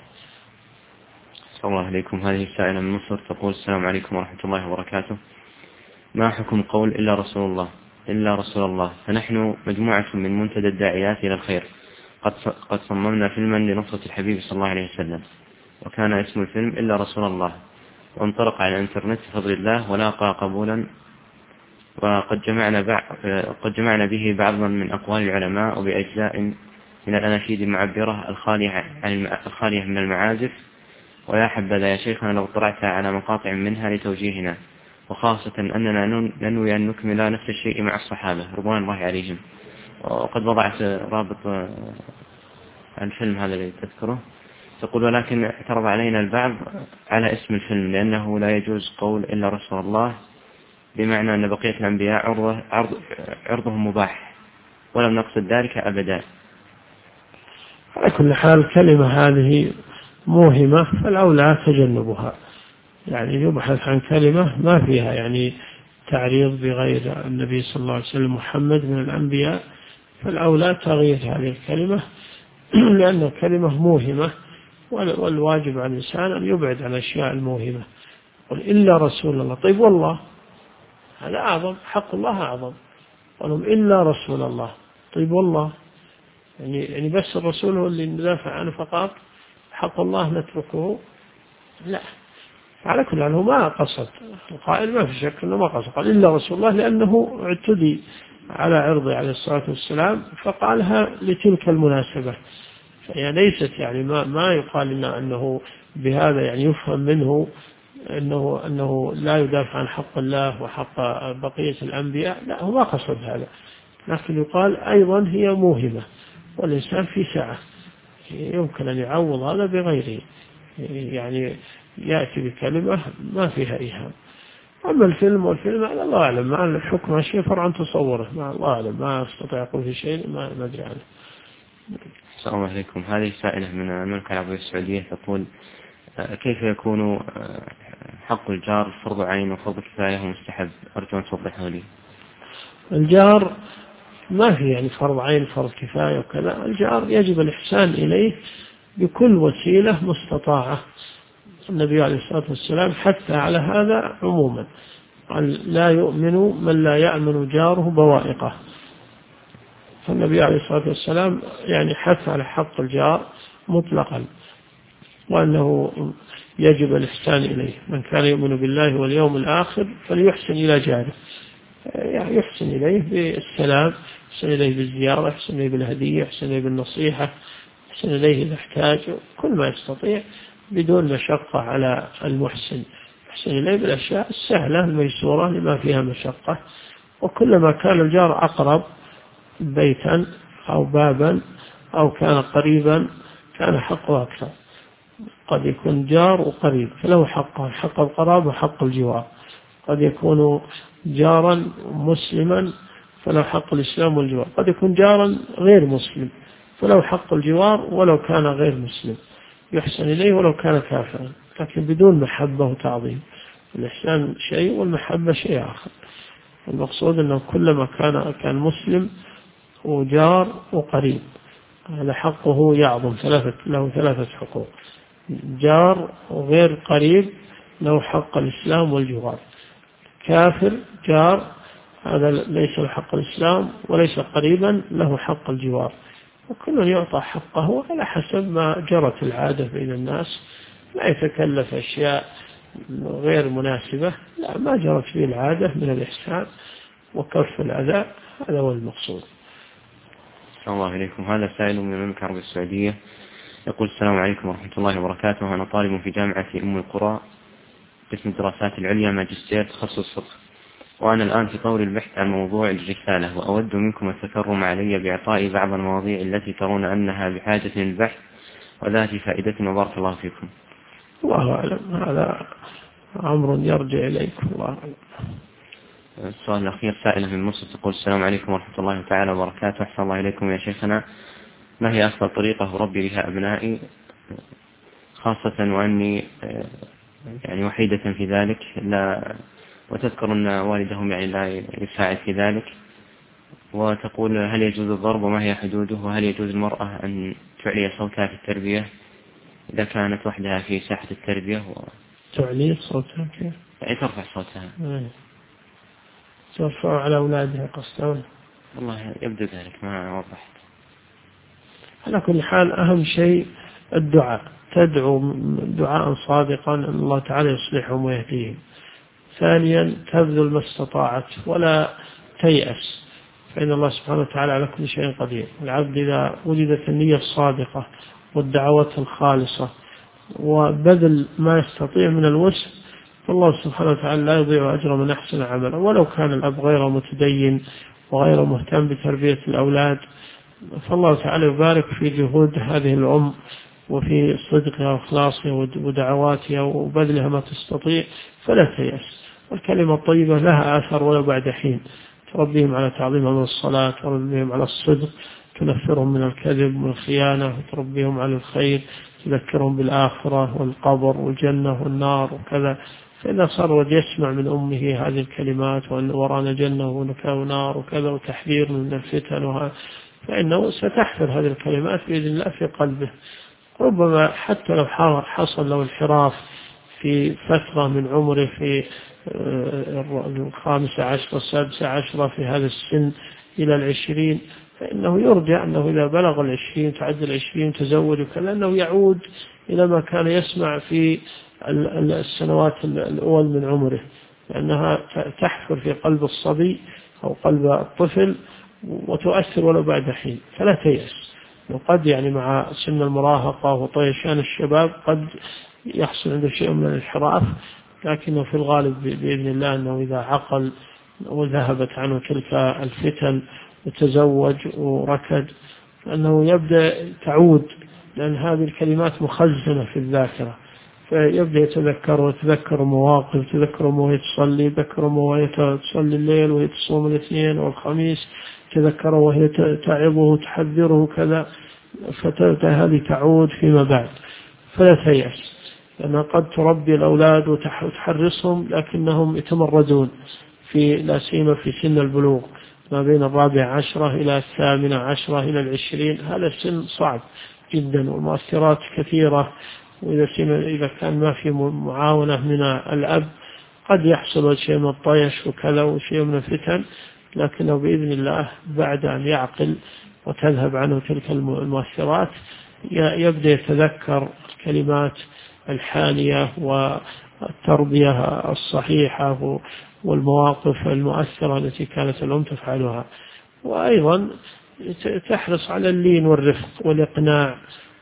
صلى الله عليكم. هذه السائلة من مصر تقول: السلام عليكم ورحمة الله وبركاته، ما حكم قول إلا رسول الله إلا رسول الله؟ فنحن مجموعة من منتدى الداعيات إلى الخير قد صممنا فيلما لنصرة الحبيب صلى الله عليه وسلم، وكان اسم الفيلم إلا رسول الله، وانطلق على الانترنت بفضل الله ولاقى قبولا، وقد جمعنا به بعضا من أقوال العلماء وبأجزاء من الأناشيد المعبرة الخالية من المعازف، ويا حبذا يا شيخنا لو اطلعت على مقاطع منها لتوجيهنا، وخاصة أننا ننوي أن نكمل نفس الشيء مع الصحابة رضوان الله عليهم. وقد وضعت رابط الفيلم هذا الذي تذكره. تقول: ولكن اعترض علينا البعض على اسم الفيلم لأنه لا يجوز قول إلا رسول الله، بمعنى أن بقية الأنبياء عرضهم مباح، ولم نقصد ذلك أبدا. على كل حال الكلمة هذه موهمة، فالأولى تجنبها، يعني يبحث عن كلمة ما فيها يعني تعريض بغير النبي صلى الله عليه وسلم محمد من الأنبياء، فالأولى تغيير هذه الكلمة لأن الكلمة موهمة، والواجب على الإنسان أن يبعد عن الأشياء الموهمة. قل إلا رسول الله، طيب والله هذا أعظم، حق الله أعظم، قالوا إلا رسول الله، طيب والله يعني بس الرسول هو اللي ندافع عنه فقط، حق الله نتركه؟ لا. على كل حال هو ما قصد، القائل ما في شك أنه ما قصد، قال إلا رسول الله لأنه اعتدي على عرضه عليه الصلاة والسلام فقالها لتلك المناسبة، فهي ليست يعني ما يقال لنا أنه بهذا يعني يفهم منه أنه لا يدافع عن حق الله وحق بقية الأنبياء، لا، هو ما قصد هذا، لكن يقال أيضا هي موهمة، والإنسان في سعة يمكن أن يعوض هذا بغيره، يعني يأتي بكلمة ما فيها إيهام. أما الفيلم هذا الله أعلم، ما الحكم شيء فرع عن تصوره، ما الله أعلم، ما أستطيع أقول في شيء ما أدري عنه. السلام عليكم. هذه سائلة من المملكة العربية السعودية تقول: كيف يكون حق الجار فرض عين وفرض كفاية ومستحب؟ أرجو أن توضحه لي. الجار ما في يعني فرض عين فرض كفاية وكذا، الجار يجب الإحسان إليه بكل وسيلة مستطاعة. النبي عليه الصلاة والسلام حتى على هذا عموما، قال: لا يؤمن من لا يأمن جاره بوائقه. فالنبي عليه الصلاة والسلام يعني حث على حق الجار مطلقا، وأنه يجب الإحسان إليه، من كان يؤمن بالله واليوم الآخر فليحسن إلى جاره، يعني يحسن إليه بالسلام، يحسن إليه بالزيارة، يحسن إليه بالهدية، يحسن إليه بالنصيحة، يحسن إليه إذا احتاج، كل ما يستطيع بدون مشقة على المحسن، يحسن إليه بالأشياء السهلة الميسورة لما فيها مشقة. وكلما كان الجار أقرب بيتا أو بابا أو كان قريبا كان حقه أكثر. قد يكون جار وقريب فله حقه، حق القرابة وحق الجوار. قد يكون جارا مسلما فله حق الإسلام والجوار. قد يكون جارا غير مسلم فله حق الجوار ولو كان غير مسلم، يحسن إليه ولو كان كافرا، لكن بدون محبة وتعظيم. الإحسان شيء والمحبة شيء آخر. المقصود أنه كلما كان مسلم وجار وقريب هذا حقه يعظم، له ثلاثة حقوق: جار وغير قريب له حق الإسلام والجوار، كافر جار هذا ليس له حق الإسلام وليس قريبا له حق الجوار. وكل يعطى حقه على حسب ما جرت العادة بين الناس، لا يتكلف أشياء غير مناسبة، لا، ما جرت فيه العادة من الإحسان وكف الأذى، هذا هو المقصود. السلام الله عليكم. هذا سائل من المملكة العربية السعودية يقول: السلام عليكم ورحمة الله وبركاته، أنا طالب في جامعة أم القرى قسم الدراسات العليا ماجستير تخصص فقه، وأنا الآن في طور البحث عن موضوع الرسالة، وأود منكم التكرم علي بإعطائي بعض المواضيع التي ترون أنها بحاجة للبحث وذات فائدة، وبارك الله فيكم. الله أعلم، هذا أمر يرجع إليكم، الله أعلم. السؤال الأخير سائلة من مصر تقول: السلام عليكم ورحمة الله تعالى وبركاته. أحسن الله إليكم يا شيخنا، ما هي أفضل طريقة أربي بها أبنائي، خاصة وأني يعني وحيدة في ذلك، لا وتذكر أن والدهم يعني لا يساعد في ذلك، وتقول: هل يجوز الضرب وما هي حدوده، وهل يجوز المرأة أن تعلي صوتها في التربية إذا كانت وحدها في ساحة التربية تعلي صوتها كيف؟ يعني ترفع صوتها ترفع على أولادها قصدون؟ والله يبدو ذلك، ما وضحت. على كل حال أهم شيء الدعاء، تدعو دعاء صادقا أن الله تعالى يصلحهم ويهديهم. ثانيا تبذل ما استطاعت ولا تيأس، فإن الله سبحانه وتعالى على كل شيء قدير. العبد إذا وجدت النية الصادقة والدعوات الخالصة وبذل ما يستطيع من الوسع، فالله سبحانه وتعالى لا يضيع أجر من أحسن عملا، ولو كان الأب غير متدين وغير مهتم بتربية الأولاد، فالله تعالى يبارك في جهود هذه الأم وفي صدقها وإخلاصها ودعواتها وبذلها ما تستطيع، فلا تيأس. والكلمة الطيبة لها آثر ولو بعد حين، تربيهم على تعظيم من الصلاة، تربيهم على الصدق، تنفرهم من الكذب والخيانة، تربيهم على الخير، تذكرهم بالآخرة والقبر والجنة والنار وكذا. فإذا صار ولد يسمع من أمه هذه الكلمات وأن ورانا جنة ونكاو نار وكذا وتحذير من الفتن فإنه ستحفر هذه الكلمات بإذن الله في قلبه. ربما حتى لو حصل له انحراف في فترة من عمره في 15 16 في هذا السن إلى 20، فإنه يرجع أنه إذا بلغ 20 تعدى 20 تزوج وكذا أنه يعود إلى ما كان يسمع في السنوات الأول من عمره، لأنها تحفر في قلب الصبي أو قلب الطفل وتؤثر ولو بعد حين. فلا تيأس، وقد يعني مع سن المراهقة وطيشان الشباب قد يحصل عنده شيء من الانحراف، لكنه في الغالب بإذن الله أنه إذا عقل وذهبت عنه تلك الفتن وتزوج وركد أنه يبدأ تعود، لأن هذه الكلمات مخزنة في الذاكرة، فيبدأ يتذكر مواقف، يتذكر وهي تصلي، يتذكر وهي تصلي الليل وهي تصوم الاثنين والخميس، تذكره وهي تعظه وتحذره كذا، هذه تعود فيما بعد. فلا تيأس، لأن قد تربي الأولاد وتحرصهم لكنهم يتمردون لا سيما في سن البلوغ ما بين 14 إلى 18 إلى 20. هذا السن صعب جدا والمؤثرات كثيرة، وإذا كان ما في معاونة من الأب قد يحصل شيء من الطيش وكذا وشيء من الفتن، لكنه بإذن الله بعد أن يعقل وتذهب عنه تلك المؤثرات يبدأ يتذكر الكلمات الحانية والتربية الصحيحة والمواقف المؤثرة التي كانت الأم تفعلها. وأيضا تحرص على اللين والرفق والإقناع،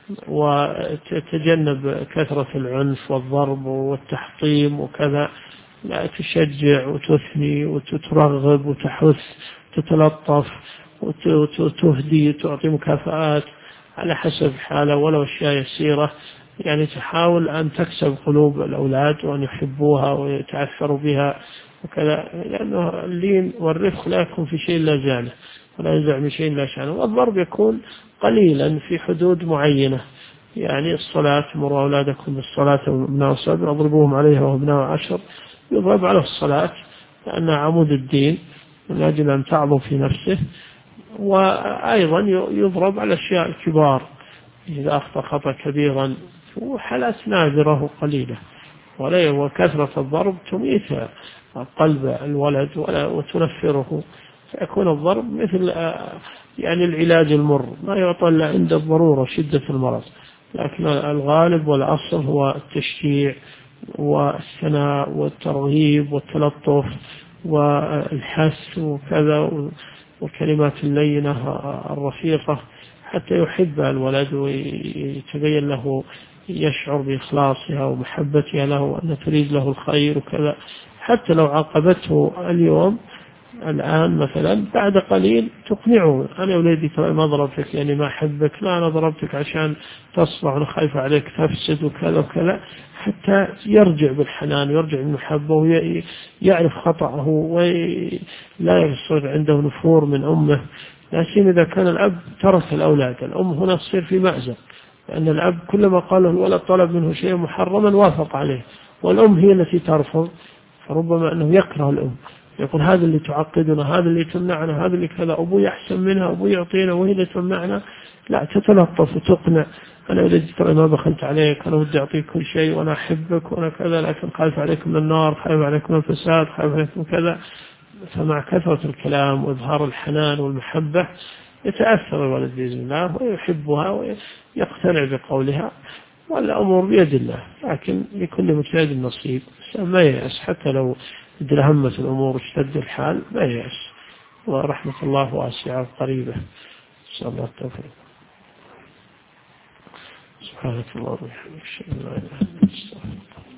وتتجنب كثرة العنف والضرب والتحطيم وكذا، لا تشجع وتثني وتترغب وتحث وتتلطف وتهدي وتعطي مكافآت على حسب حاله ولو أشياء يسيرة، يعني تحاول أن تكسب قلوب الأولاد وأن يحبوها ويتأثروا بها وكذا، لأنه اللين والرفق لا يكون في شيء لا زانه ولا ينزع من شيء لا شانه. والضرب يكون قليلا في حدود معينة، يعني الصلاة: مروا أولادكم بالصلاة وابناء 7 اضربوهم عليها وابناء 10. يضرب على الصلاة لأنها عمود الدين من أجل أن تعظم في نفسه، وأيضا يضرب على الأشياء الكبار إذا أخطأ خطأ كبيرا، وحالات نادرة وقليلة. وكثرة الضرب تميت قلب الولد وتنفره، فيكون الضرب مثل يعني العلاج المر، ما يعطى إلا عند الضرورة شدة المرض، لكن الغالب والأصل هو التشجيع والثناء والترغيب والتلطف والحث وكذا والكلمات اللينة الرفيقة حتى يحب الولد ويتبين له، يشعر بإخلاصها ومحبتها له وأن تريد له الخير وكذا. حتى لو عاقبته اليوم الآن مثلا بعد قليل تقنعه، أنا ولدي ترى ما ضربتك يعني ما أحبك، لا أنا ضربتك عشان تصبح، أنا خايف عليك تفسد وكذا وكذا، حتى يرجع بالحنان ويرجع بالمحبة ويعرف خطأه ولا يصير عنده نفور من أمه. لكن إذا كان الأب ترك الأولاد، الأم هنا تصير في مأزق، لأن الأب كلما قال له الولد طلب منه شيء محرما وافق عليه، والأم هي التي ترفض، فربما أنه يكره الأم، يقول هذا اللي تعقدنا، هذا اللي تمنعنا، هذا اللي كذا، أبوي أحسن منها، أبوي يعطينا وهي اللي تمنعنا. لا، تتلطف وتقنع، أنا ولدي ترى ما بخلت عليك، أنا ودي أعطيك كل شيء وأنا أحبك وأنا كذا، لكن خايف عليك من النار، خايف عليك من الفساد، خايف عليك من كذا. فمع كثرة الكلام وإظهار الحنان والمحبة يتأثر الولد بإذن الله ويحبها ويقتنع بقولها، والأمور بيد الله، لكن لكل مجتهد نصيب. ما ييأس حتى لو ادلهمت الأمور واشتد الحال، ما ييأس، ورحمة الله واسعة قريبة. نسأل الله التوفيق. سبحانك اللهم وبحمدك، أشهد أن لا إله إلا أنت، أستغفرك.